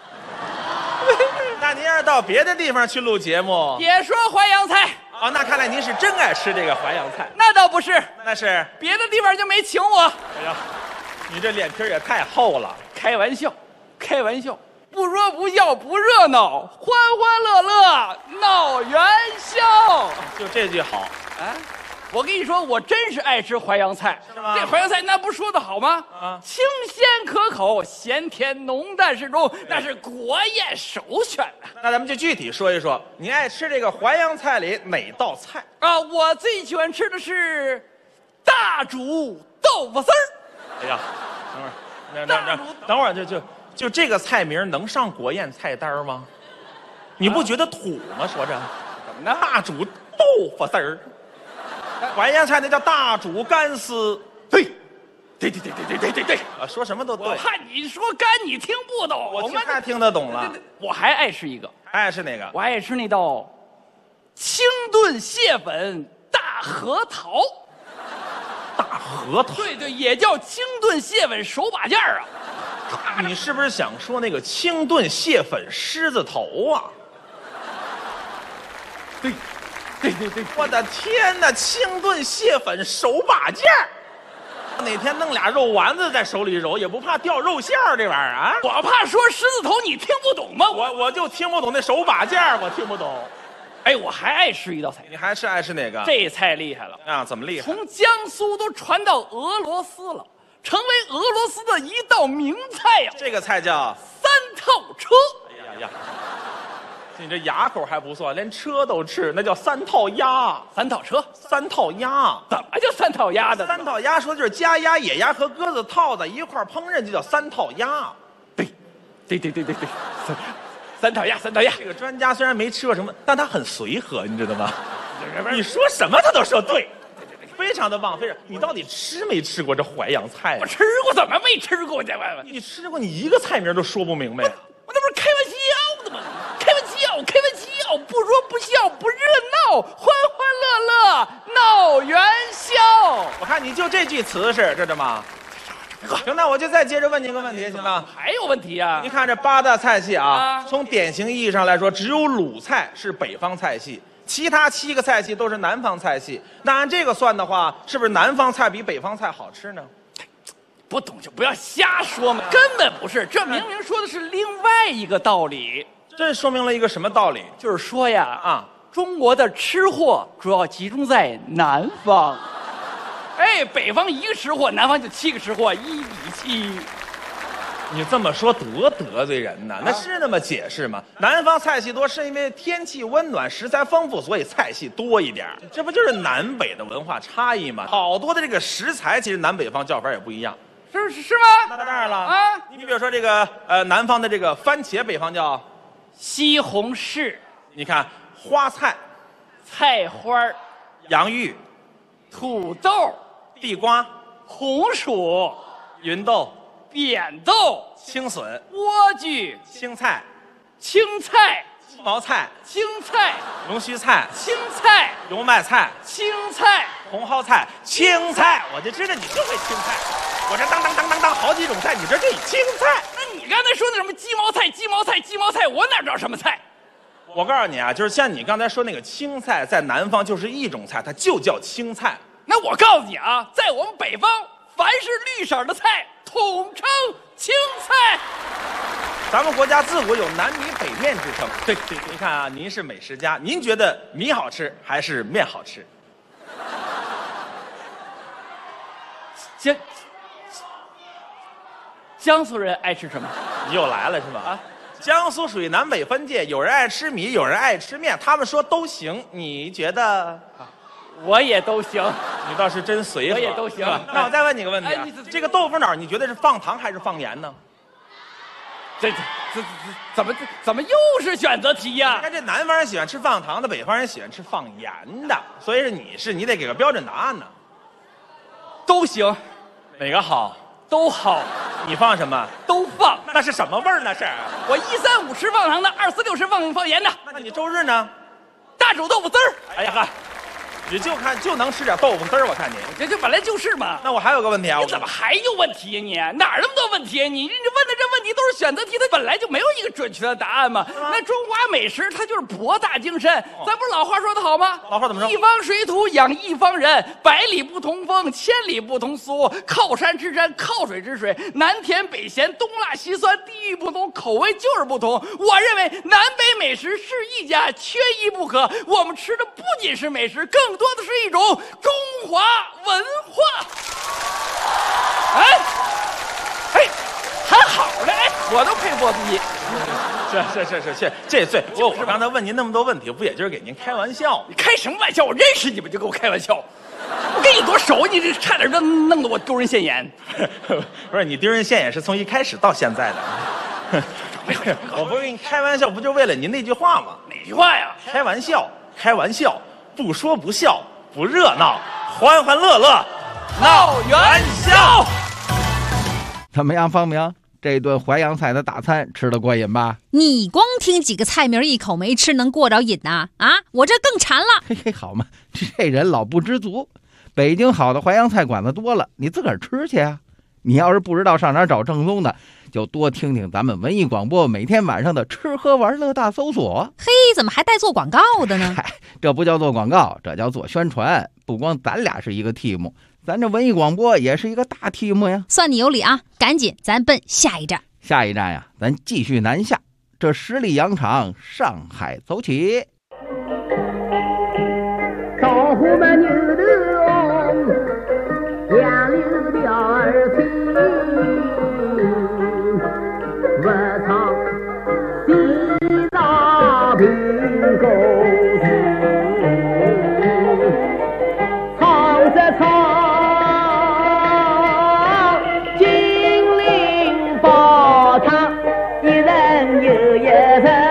那您要是到别的地方去录节目， 也说淮扬菜。 哦，那看来您是真爱吃这个淮扬菜。 那倒不是， 那是别的地方就没请我。 哎呀，你这脸皮也太厚了。 开玩笑，开玩笑，不说不笑不热闹，欢欢乐乐闹元宵。 就这句好啊！我跟你说，我真是爱吃淮扬菜。 是吗？ 这淮扬菜那不说的好吗？啊，清鲜可口，咸甜浓淡适中，那是国宴首选的。 那咱们就具体说一说，你爱吃这个淮扬菜里哪道菜啊？我最喜欢吃的是大煮豆腐丝儿。 哎呀，等会儿，就这个菜名能上国宴菜单吗？你不觉得土吗？说着， 怎么呢？ 大煮豆腐丝儿。淮扬菜那叫大煮干丝， 对啊， 说什么都对。 我怕你说干你听不懂， 我太听得懂了。 我还爱吃一个， 还爱吃哪个？ 我爱吃那道清炖蟹粉大核桃。 大核桃？ 对，也叫清炖蟹粉手把件啊。 你是不是想说那个清炖蟹粉狮子头啊？ 对。 我的天哪！清炖蟹粉手把件儿，哪天弄俩肉丸子在手里揉，也不怕掉肉馅儿这玩意儿啊？ 我怕说狮子头，你听不懂吗？ 我就听不懂那手把件儿，我听不懂。 哎，我还爱吃一道菜。 你还爱吃哪个？ 这菜厉害了啊！怎么厉害？ 从江苏都传到俄罗斯了，成为俄罗斯的一道名菜呀。 这个菜叫三套车。 哎呀！你这牙口还不错，连车都吃，那叫三套鸭。 三套车， 三套鸭， 怎么叫三套鸭的？ 三套鸭说的就是家鸭、野鸭和鸽子套在一块烹饪，就叫三套鸭。 对，三套鸭。 这个专家虽然没吃过什么，但他很随和，你知道吗？你说什么他都说对，非常的棒。你到底吃没吃过这淮扬菜？ 我吃过，怎么没吃过？ 你吃过，你一个菜名都说不明白。 我那不是开玩笑的吗？开玩笑，不说不笑不热闹，欢欢乐乐闹元宵。 我看你就这句词是知道吗？行，那我就再接着问你一个问题，行吗？ 还有问题啊？ 你看这8大菜系啊，从典型意义上来说，只有鲁菜是北方菜系，其他7个菜系都是南方菜系。那按这个算的话，是不是南方菜比北方菜好吃呢？ 不懂就不要瞎说嘛，根本不是，这明明说的是另外一个道理。 这说明了一个什么道理？ 就是说呀，中国的吃货主要集中在南方。哎，北方1个吃货，南方就7个吃货，1比7。 你这么说多得罪人呢？那是那么解释吗？南方菜系多是因为天气温暖，食材丰富，所以菜系多一点。这不就是南北的文化差异吗？好多的这个食材，其实南北方叫法也不一样。 是吗？ 那当然了啊！你比如说这个南方的这个番茄，北方叫西红柿。 你看花菜、 菜花、 洋芋、 土豆、 地瓜、 红薯、 芸豆、 扁豆、 青笋、 莴苣、 青菜、 青菜、 鸡毛菜、 青菜、 龙须菜、 青菜、 油麦菜、 青菜、 茼蒿菜、青菜。我就知道你就会青菜。我这当好几种菜，你这就青菜。 那你刚才说的什么鸡毛菜，我哪知道什么菜？ 我告诉你啊，就是像你刚才说那个青菜，在南方就是一种菜，它就叫青菜。 那我告诉你啊，在我们北方，凡是绿色的菜统称青菜。 咱们国家自古有南米北面之称。对，您看啊，您是美食家，您觉得米好吃还是面好吃？ 江苏人爱吃什么？ 你又来了是吧？啊，江苏属于南北分界，有人爱吃米，有人爱吃面，他们说都行。你觉得？ 我也都行。 你倒是真随和。 我也都行。 那我再问你个问题啊，这个豆腐脑，你觉得是放糖还是放盐呢？ 这怎么又是选择题呀？ 你看这南方人喜欢吃放糖的，北方人喜欢吃放盐的，所以你得给个标准答案呢。 都行。 哪个好？ 都好。 你放什么？ 都放。 那是什么味儿？那是我135吃放糖的，246吃放盐的。 那你周日呢？ 大煮豆腐丝儿。 哎呀呵，你就能吃点豆腐丝儿，我看你这本来就是嘛。 那我还有个问题啊， 你怎么还有问题呀？你哪儿那么多问题啊？你问的这问题都是选择题，它本来就没有一个准确的答案嘛。那中华美食它就是博大精深，咱不是老话说得好吗？ 老话怎么说？ 一方水土养一方人，百里不同风，千里不同俗。靠山吃山，靠水吃水，南甜北咸，东辣西酸，地域不同，口味就是不同。我认为南北美食是一家，缺一不可。我们吃的不仅是美食，更多的是一种中华文化。哎，还好呢，哎，我都佩服自己。 是，这对我刚才问您那么多问题，不也就是给您开玩笑？ 你开什么玩笑？我认识你们就跟我开玩笑。我跟你多熟，你这差点弄得我丢人现眼。 不是你丢人现眼是从一开始到现在的。我不是跟你开玩笑，不就为了您那句话吗？ 哪句话呀？ 开玩笑，不说不笑，不热闹，欢欢乐乐，闹元宵。 怎么样，方明？这顿淮扬菜的大餐吃得过瘾吧？ 你光听几个菜名一口没吃能过着瘾呐？啊，我这更馋了。 嘿嘿，好嘛，这人老不知足。北京好的淮扬菜馆子多了，你自个儿吃去啊。你要是不知道上哪儿找正宗的，就多听听咱们文艺广播每天晚上的吃喝玩乐大搜索。 嘿，怎么还带做广告的呢？ 嗨，这不叫做广告，这叫做宣传。不光咱俩是一个 team， 咱这文艺广播也是一个大 team 呀。 算你有理啊，赶紧咱奔下一站。 下一站呀，咱继续南下，这十里洋场上海走起。 老虎们牛头杨柳调儿听，我唱西藏平沟曲，唱着唱金陵宝塔，一人又一人。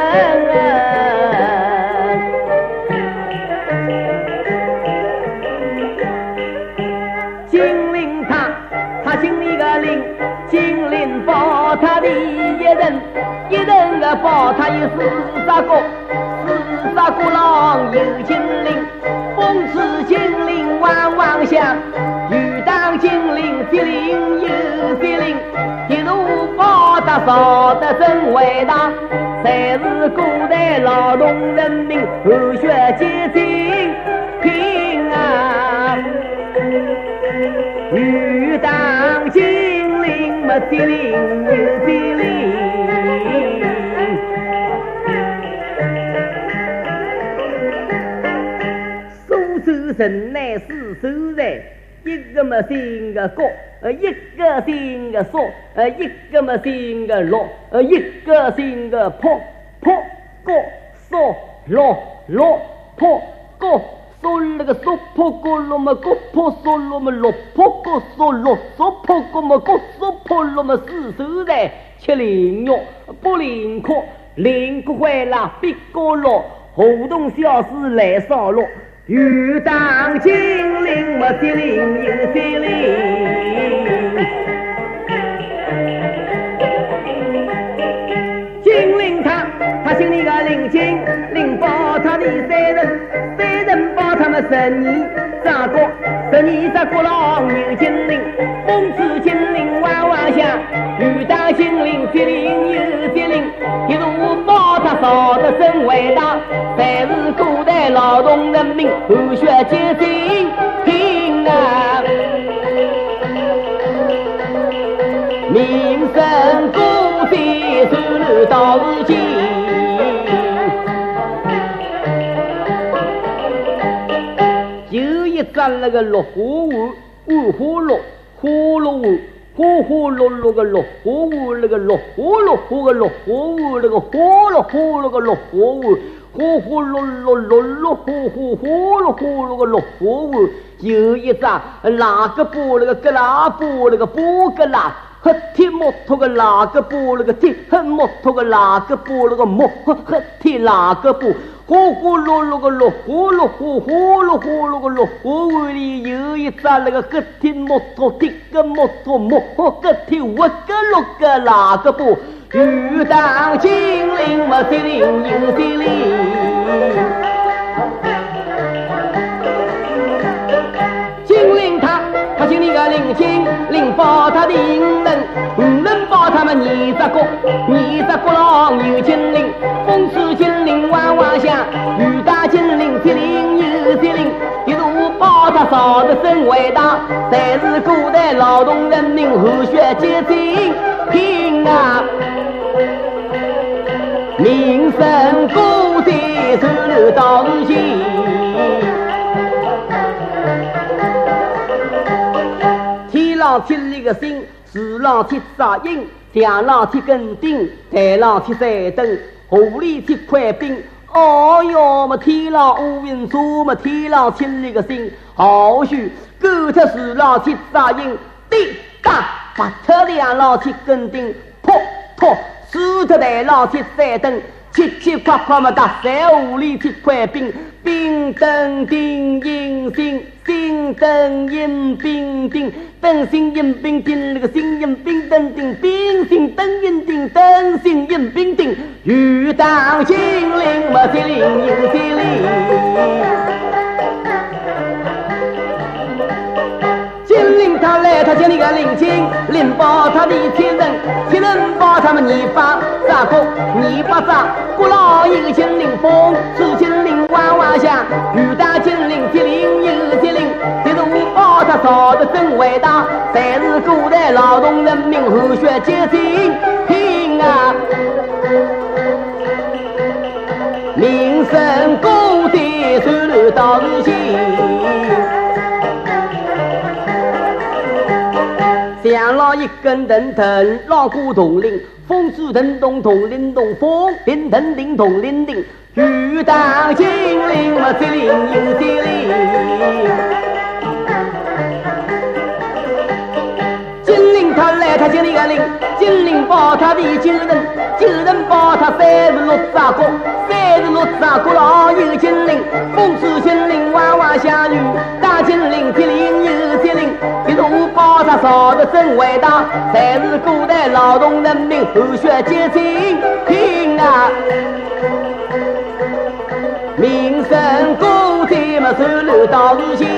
他的一人个宝塔有43个郎有金陵，风驰金陵万万响，雨当金陵吉林又吉林，一路宝塔烧得真伟大，才是古代劳动人民热血结晶平安。雨当金陵嘛吉林又吉林，苏州城内是首人，一个嘛姓个高，一个姓个少，一个嘛姓个老，一个姓个坡高少老坡高。说那个说破过了嘛，过破说了嘛，落破过说落说破过嘛，过说破了嘛，四手在吃灵药不灵可，灵可坏了别过了，活动小事来烧了，雨当金陵嘛，吉林又吉林。金陵他心里个灵金灵宝他的三人宝他们12个郎有金陵，风驰金陵万万响，雨当金陵吉林又吉林，一路宝塔烧得真伟大，才是古代劳动人民热血结晶平安，民生古迹走路到如今。站那个落花舞，舞花落，花落舞，花花落落个落花舞，那个落花落花个落花舞，那个花落花个落花舞，花花落落落落花花花落花落个落花舞。有一张哪个波那个格拉波那个波格拉， 黑天木头个哪个布那个天，黑木头个哪个布那个木，黑天哪个布，呼呼噜噜个噜，呼噜呼呼噜呼噜个噜，我屋里有一只那个黑天木头，天个木头木，黑天五个六个哪个布，雨当金陵嘛金陵有金陵。金陵他心里个领金，领包他的银人，人包他们二十个郎有金陵，风吹金陵弯弯响，雨打金陵金陵有金陵，一路包他烧得真伟大，才是古代劳动人民热血结晶拼啊！民生古代走路到如今。天上贴了个星，树上贴杂印，墙上贴根钉，台上贴山灯，河里贴块冰。哦哟嘛，天上乌云遮嘛，天上贴了个星，好许狗特树上贴杂印，滴答白特墙上贴根钉，噗噗树特台上贴山灯，七七夸夸嘛大山河里贴块冰，冰灯钉银星。星灯银冰钉，灯星银冰钉，那个星银冰灯钉，冰星灯银钉，灯星银冰钉，雨当金陵嘛金陵有金陵。金陵他来，他叫你个领金，领包他的亲人，亲人包他们200个，200古老有金陵风，是金陵弯弯响，雨打金陵金陵有金陵，这路包他烧得真伟大，才是古代劳动人民热血结晶拼啊！民生古代走路到如今。墙上一根藤藤，绕过铜铃，风吹腾动铜铃动，风叮腾叮铜铃叮，雨当金陵嘛金陵有金陵。金陵他来他金陵个陵，金陵包他的金人，金人包他36个，36个郎有金陵，风吹金陵弯弯下雨，大金陵金陵有金陵，一路包他烧得真伟大，才是古代劳动人民热血结晶拼啊！民生古代嘛走路到如今。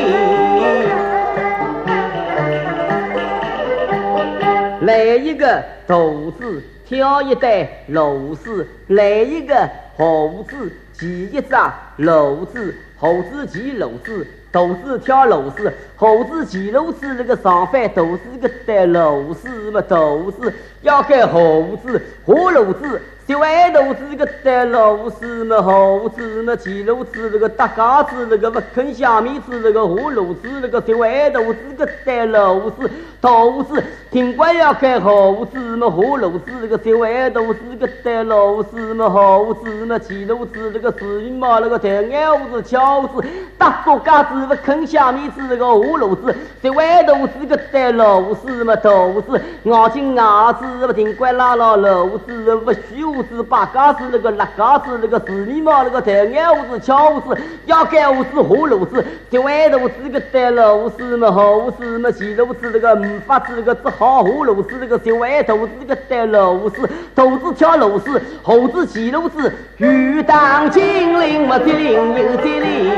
来一个豆子挑一袋螺丝，来一个猴子骑一只篓子，猴子骑篓子，豆子挑螺丝，猴子骑篓子，那个上翻豆子个带螺丝嘛，豆子要给猴子和篓子。小歪豆子个带螺丝嘛，猴子嘛骑篓子，那个搭架子，那个不啃虾米子，那个和篓子，那个小歪豆子个带螺丝，豆子听官要开猴子嘛，和篓子，那个小歪豆子个带螺丝嘛，猴子嘛骑篓子，那个死鱼嘛，那个带腰子敲子，搭着架子不啃虾米子，那个和篓子，小歪豆子个带螺丝嘛，豆子咬紧牙子不听官拉了篓子不虚。子把嘎子那个拉嘎子那个四米嘛那个带腰子敲子要盖屋子和篓子，就外头子个带篓子嘛猴子嘛骑篓子那个没法子那个只好和篓子那个就外头子个带篓子，头子挑篓子，猴子骑篓子，雨当金陵嘛金陵有金陵。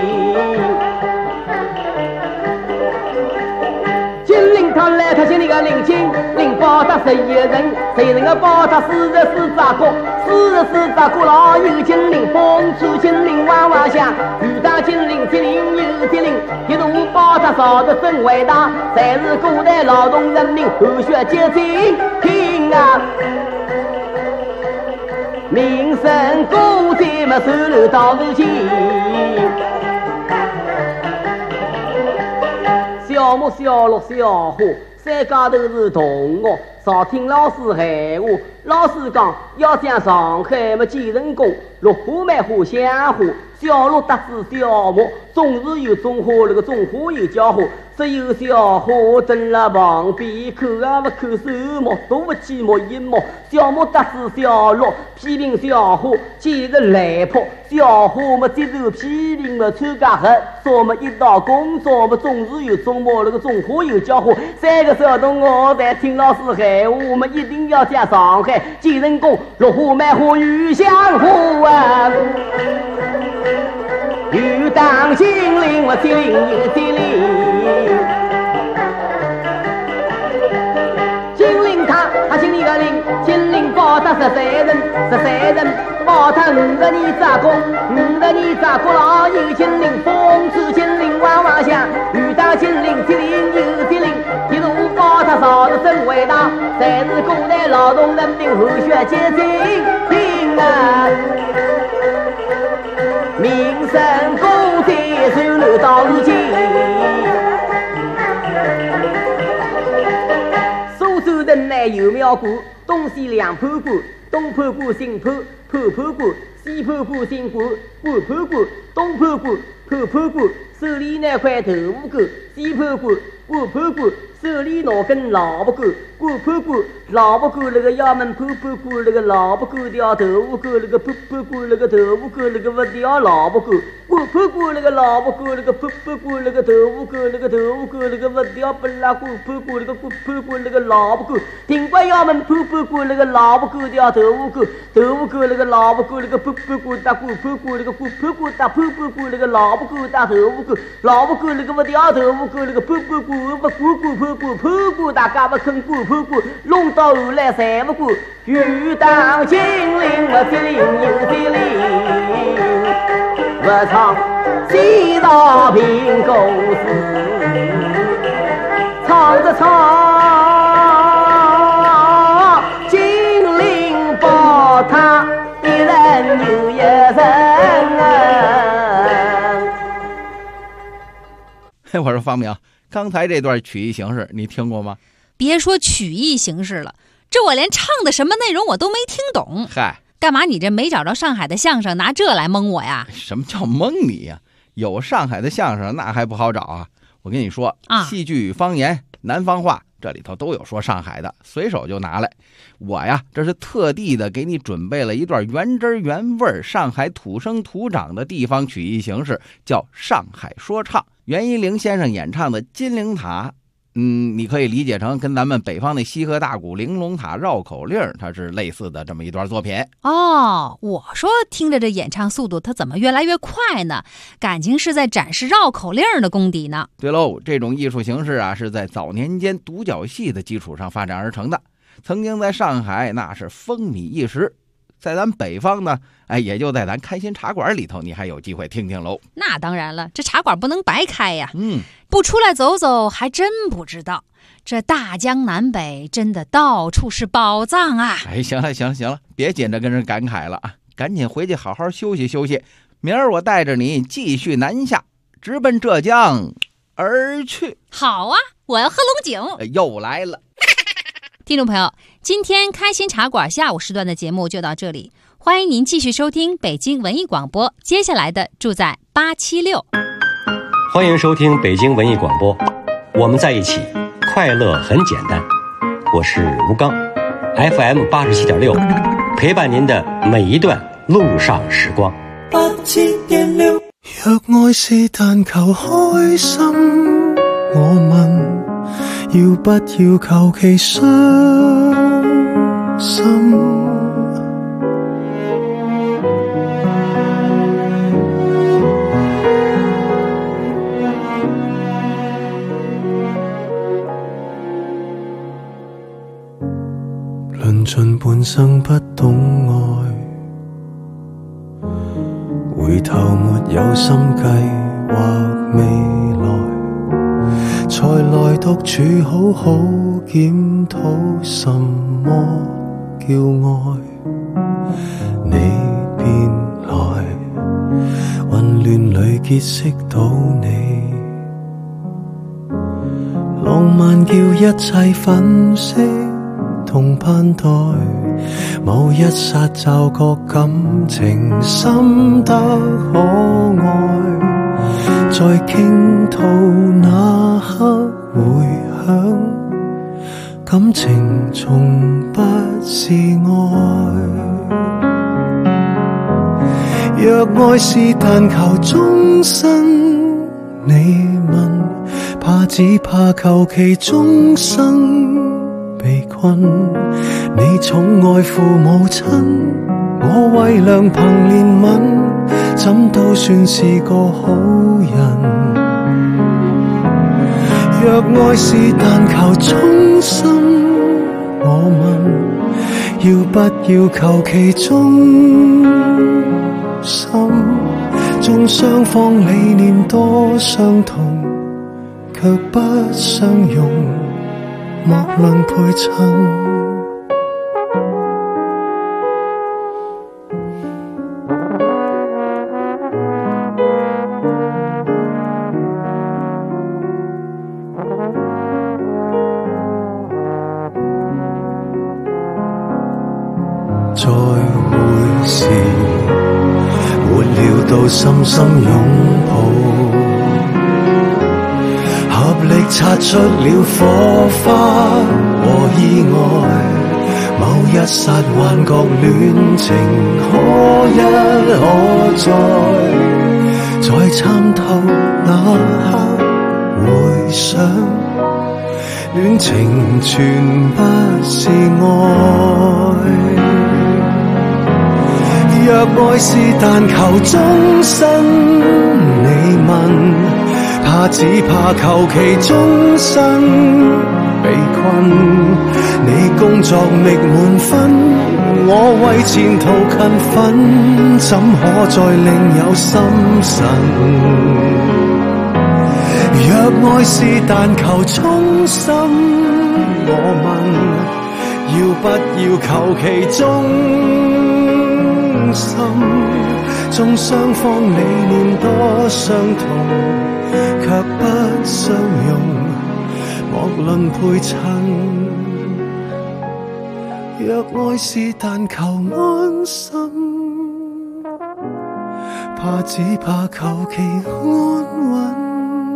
金陵他来他心里个领金，领包他11人，谁人个包他44扎个，44扎个郎有金陵，风吹金陵弯弯响，雨打金陵金陵有金陵，一路包他烧得真伟大，才是古代劳动人民热血结晶拼啊！民生古代嘛走路到如今。小木小鹿小花，山家头是同学， 少听老师闲话。老师讲要将上海么建成功，绿化梅花香花，小鹿搭子小木，种树有种花，那个种花有浇花。只有小花蹲了旁边，看也不看手摸，都不去摸一摸。小木搭子小鹿，批评小花简直来破。小花么接受批评么参加合作么一道工作么种树有种木，那个种花有浇花。三个小同学在听老师闲话，我们一定要将上海建成功，绿化梅花与香花啊！欲当金陵我金陵有金陵，金陵他金陵个陵，金陵报答13人，报答5个儿子公，5个儿子公老有金陵，风吹金陵汪汪响，欲当金陵金陵有金陵，铁路报答少的真伟大，才是古代劳动人民热血结晶啊！民生公队传流到如今，苏州城内有庙观，东西两盘观，东盘观新盘，盘盘观，西盘观新观，观盘观，东盘观，盘盘观，手里那块豆腐干，西盘观，观盘观，手里拿根萝卜干，观盘观，萝卜干那个衙门盘盘观，那个萝卜干掉豆腐干，那个盘盘观那个豆腐干那个不掉萝卜干，观盘观那个萝卜干那个盘盘观那个豆腐干那个豆腐干那个不掉不拉观盘观那个观盘观那个萝卜干，顶官衙门盘盘观那个萝卜干掉豆腐干，豆腐干那个萝卜干那个盘盘观打观盘观那个观盘观打盘盘观那个萝卜干打豆腐干，萝卜干那个不掉豆腐干那个盘盘观不观盘观大家不肯观盘观，弄到后来谁不观？欲当金陵我金陵有金陵，我唱西道平公司，唱着唱金陵宝塔，一人有一人啊！ 嘿，我说方明，刚才这段曲艺形式你听过吗？ 别说曲艺形式了，这我连唱的什么内容我都没听懂。 嗨， 干嘛你这没找着上海的相声拿这来蒙我呀？ 什么叫蒙你呀？有上海的相声那还不好找啊！我跟你说啊，戏剧与方言、南方话这里头都有说上海的，随手就拿来。我呀，这是特地的给你准备了一段原汁原味上海土生土长的地方曲艺形式，叫上海说唱。袁一玲先生演唱的《金陵塔》，你可以理解成跟咱们北方的西河大鼓、玲珑塔绕口令它是类似的这么一段作品。 哦，我说听着这演唱速度它怎么越来越快呢？感情是在展示绕口令的功底呢。 对喽，这种艺术形式啊，是在早年间独角戏的基础上发展而成的，曾经在上海那是风靡一时。在咱北方呢，也就在咱开心茶馆里头，你还有机会听听喽。 那当然了，这茶馆不能白开呀。不出来走走，还真不知道这大江南北真的到处是宝藏啊！ 行了，别紧着跟人感慨了啊，赶紧回去好好休息休息。明儿我带着你继续南下，直奔浙江而去。 好啊，我要喝龙井。 又来了。 听众朋友，今天开心茶馆下午时段的节目就到这里，欢迎您继续收听北京文艺广播，接下来的住在876。 欢迎收听北京文艺广播，我们在一起，快乐很简单。我是吴刚 ，FM 87.6，陪伴您的每一段路上时光。 87.6，若愛是但求開心，我問。要不要求其傷心？論盡半生不懂愛，回頭沒有心計劃未來。才來獨處好好檢討什麼叫愛，你便來混亂裏結識到你，浪漫叫一切粉飾動盼待，某一剎驟覺感情深得可愛，在傾吐那刻回響，感情從不是愛。若愛是但求終身，你問，怕只怕求其終生被困。你寵愛父母親，我為良朋憐憫，怎都算是個好人。若愛是但求衷心，我問，要不要求其忠心？縱雙方理念多相同，卻不相容，莫論配襯。再會時，沒料到深深擁抱，合力擦出了火花和意外。某一剎幻覺戀情可一可再，在參透那刻回想，戀情全不是愛。若愛是但求終身，你問，怕只怕求其終身被困。你工作覓滿分，我為前途勤奮，怎可再另有心神？若愛是但求衷心，我問，要不要求其忠心？縱雙方理念多相同，卻不相容，莫論配襯。若愛是但求安心，怕只怕求其安穩。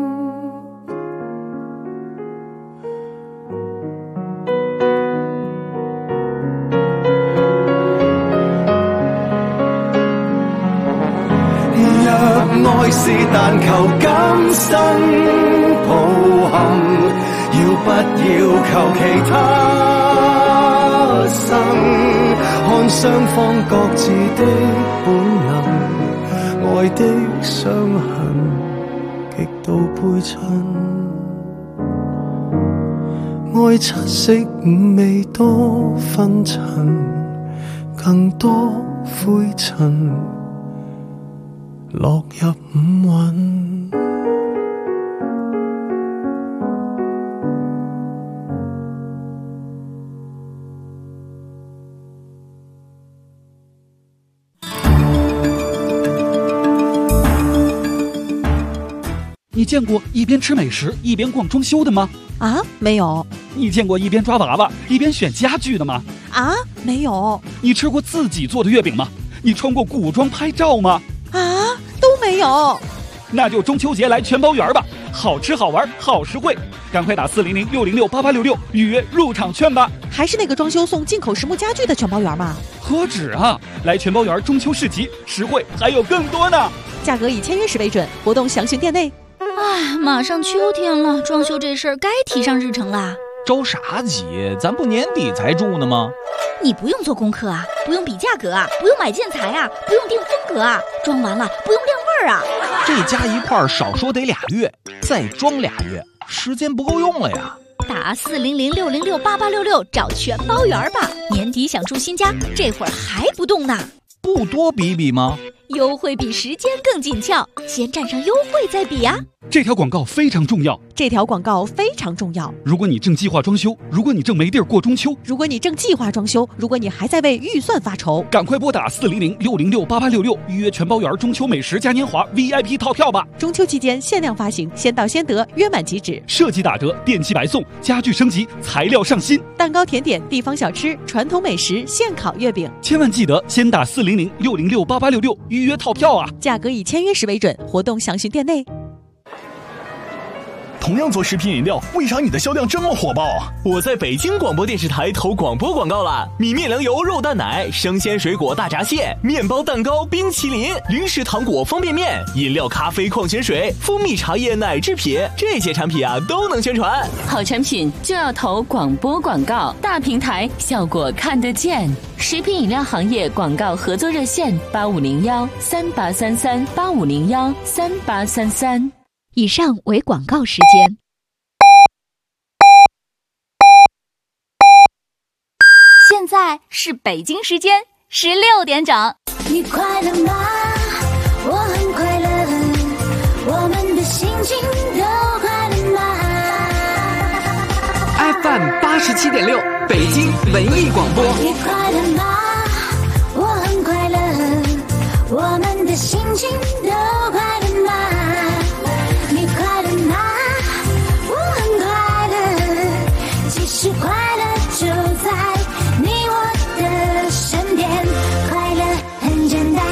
愛是但求今生抱憾，要不要求其他生？看雙方各自的本能，愛的傷痕極度配襯。愛七色五味多紛陳，更多灰塵落入五蘊。 你见过一边吃美食一边逛装修的吗？ 啊，没有。 你见过一边抓娃娃一边选家具的吗？ 啊，没有。 你吃过自己做的月饼吗？你穿过古装拍照吗？ 啊，都没有。 那就中秋节来全包园吧，好吃好玩好实惠，赶快打400-606-8866预约入场券吧。 还是那个装修送进口实木家具的全包园吗？ 何止啊，来全包园中秋市集，实惠还有更多呢。 价格以签约时为准，活动详询店内。 哎，马上秋天了，装修这事儿该提上日程啦。 着啥急？咱不年底才住呢吗？ 你不用做功课啊，不用比价格啊，不用买建材啊，不用定风格啊，装完了不用晾味儿啊。 这加一块少说得2月，再装2月，时间不够用了呀。 打400-606-8866找全包园吧。年底想住新家，这会儿还不动呢？ 不多比比吗？ 优惠比时间更紧俏，先占上优惠再比啊！ 这条广告非常重要， 这条广告非常重要。 如果你正计划装修，如果你正没地儿过中秋， 如果你正计划装修，如果你还在为预算发愁， 赶快拨打400-606-8866预约全包园中秋美食嘉年华 VIP 套票吧！ 中秋期间限量发行，先到先得，约满即止， 设计打折，电器白送，家具升级，材料上新， 蛋糕、甜点、地方小吃、传统美食、现烤月饼， 千万记得先打400-606-8866预约套票啊！ 价格以签约时为准，活动详询店内。 同样做食品饮料，为啥你的销量这么火爆？我在北京广播电视台投广播广告了，米面粮油肉蛋奶、生鲜水果大闸蟹、面包蛋糕、冰淇淋、零食糖果方便面、饮料咖啡矿泉水、蜂蜜茶叶奶制品，这些产品啊都能宣传。 好产品就要投广播广告，大平台效果看得见。食品饮料行业广告合作热线8501-3833-8501-3833。 以上为广告时间。现在是北京时间16点整。 你快乐吗？我很快乐，我们的心情都快乐吗 ？FM 87.6，北京文艺广播。 你快乐吗？我很快乐，我们的心情都快乐吗？你快乐吗？我很快乐，其实快乐就在你我的身边，快乐很简单。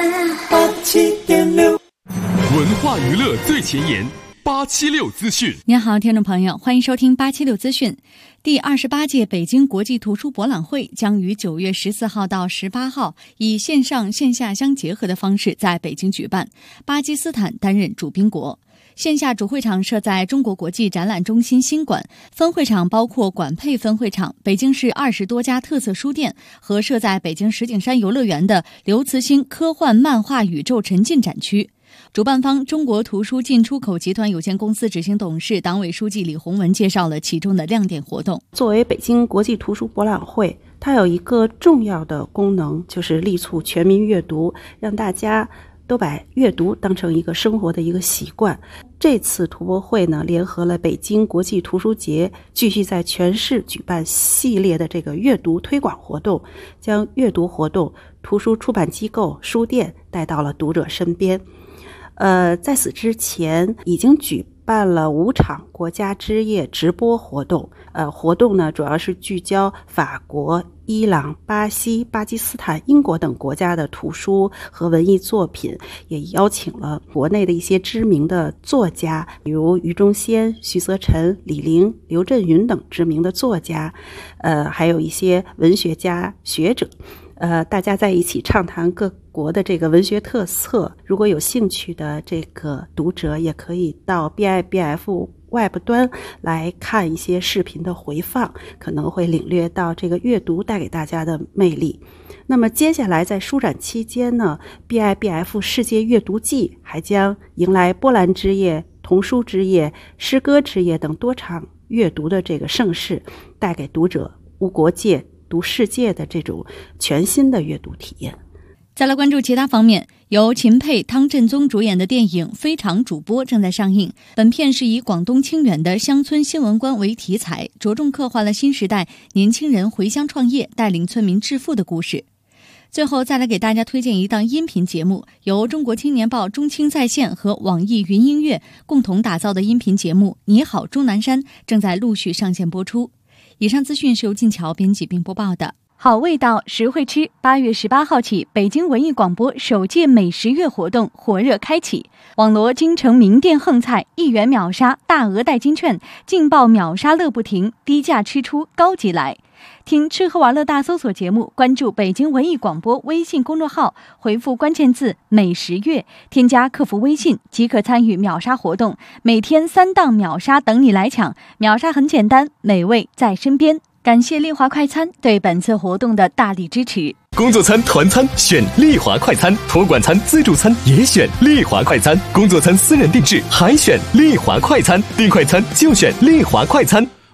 87.6，文化娱乐最前沿，876资讯。 您好，听众朋友，欢迎收听876资讯。第28届北京国际图书博览会将于9月14号到18号以线上线下相结合的方式在北京举办，巴基斯坦担任主宾国。线下主会场设在中国国际展览中心新馆，分会场包括管配分会场、北京市20多家特色书店和设在北京石景山游乐园的刘慈欣科幻漫画宇宙沉浸展区。主办方中国图书进出口集团有限公司执行董事、党委书记李洪文介绍了其中的亮点活动。 作为北京国际图书博览会，它有一个重要的功能，就是力促全民阅读，让大家都把阅读当成一个生活的一个习惯。这次图博会呢，联合了北京国际图书节，继续在全市举办系列的这个阅读推广活动，将阅读活动、图书出版机构、书店带到了读者身边。在此之前已经举办了5场国家之夜直播活动，活动呢主要是聚焦法国、伊朗、巴西、巴基斯坦、英国等国家的图书和文艺作品，也邀请了国内的一些知名的作家，比如余中先、徐则臣、李陵、刘震云等知名的作家，还有一些文学家、学者。大家在一起畅谈各国的这个文学特色。如果有兴趣的这个读者，也可以到 BIBF Web 端来看一些视频的回放，可能会领略到这个阅读带给大家的魅力。那么接下来在书展期间呢， BIBF 世界阅读季还将迎来波兰之夜、童书之夜、诗歌之夜等多场阅读的这个盛事，带给读者无国界读世界的这种全新的阅读体验。 再来关注其他方面，由秦沛、汤镇宗主演的电影《非常主播》正在上映。本片是以广东清远的乡村新闻官为题材，着重刻画了新时代年轻人回乡创业、带领村民致富的故事。最后再来给大家推荐一档音频节目，由中国青年报中青在线和网易云音乐共同打造的音频节目《你好钟南山》正在陆续上线播出。以上资讯是由静桥编辑并播报的。好味道，实惠吃。8月18号起，北京文艺广播首届美食月活动火热开启，网罗京城名店横菜，1元秒杀，大额代金券，劲爆秒杀乐不停，低价吃出高级来。听吃喝玩乐大搜索节目，关注北京文艺广播微信公众号，回复关键字美食月，添加客服微信即可参与秒杀活动，每天3档秒杀等你来抢。秒杀很简单，美味在身边。感谢丽华快餐对本次活动的大力支持。 工作餐、团餐选丽华快餐，托管餐、自助餐也选丽华快餐，工作餐私人定制还选丽华快餐，订快餐就选丽华快餐。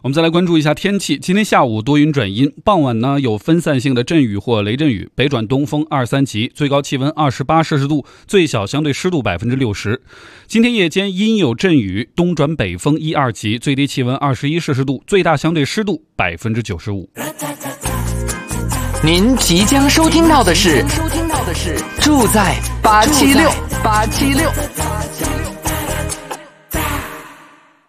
我们再来关注一下天气。今天下午多云转阴，傍晚呢有分散性的阵雨或雷阵雨，北转东风2-3级，最高气温28摄氏度，最小相对湿度60%。今天夜间阴有阵雨，东转北风1-2级，最低气温21摄氏度，最大相对湿度95%。 您即将收听到的是住在876。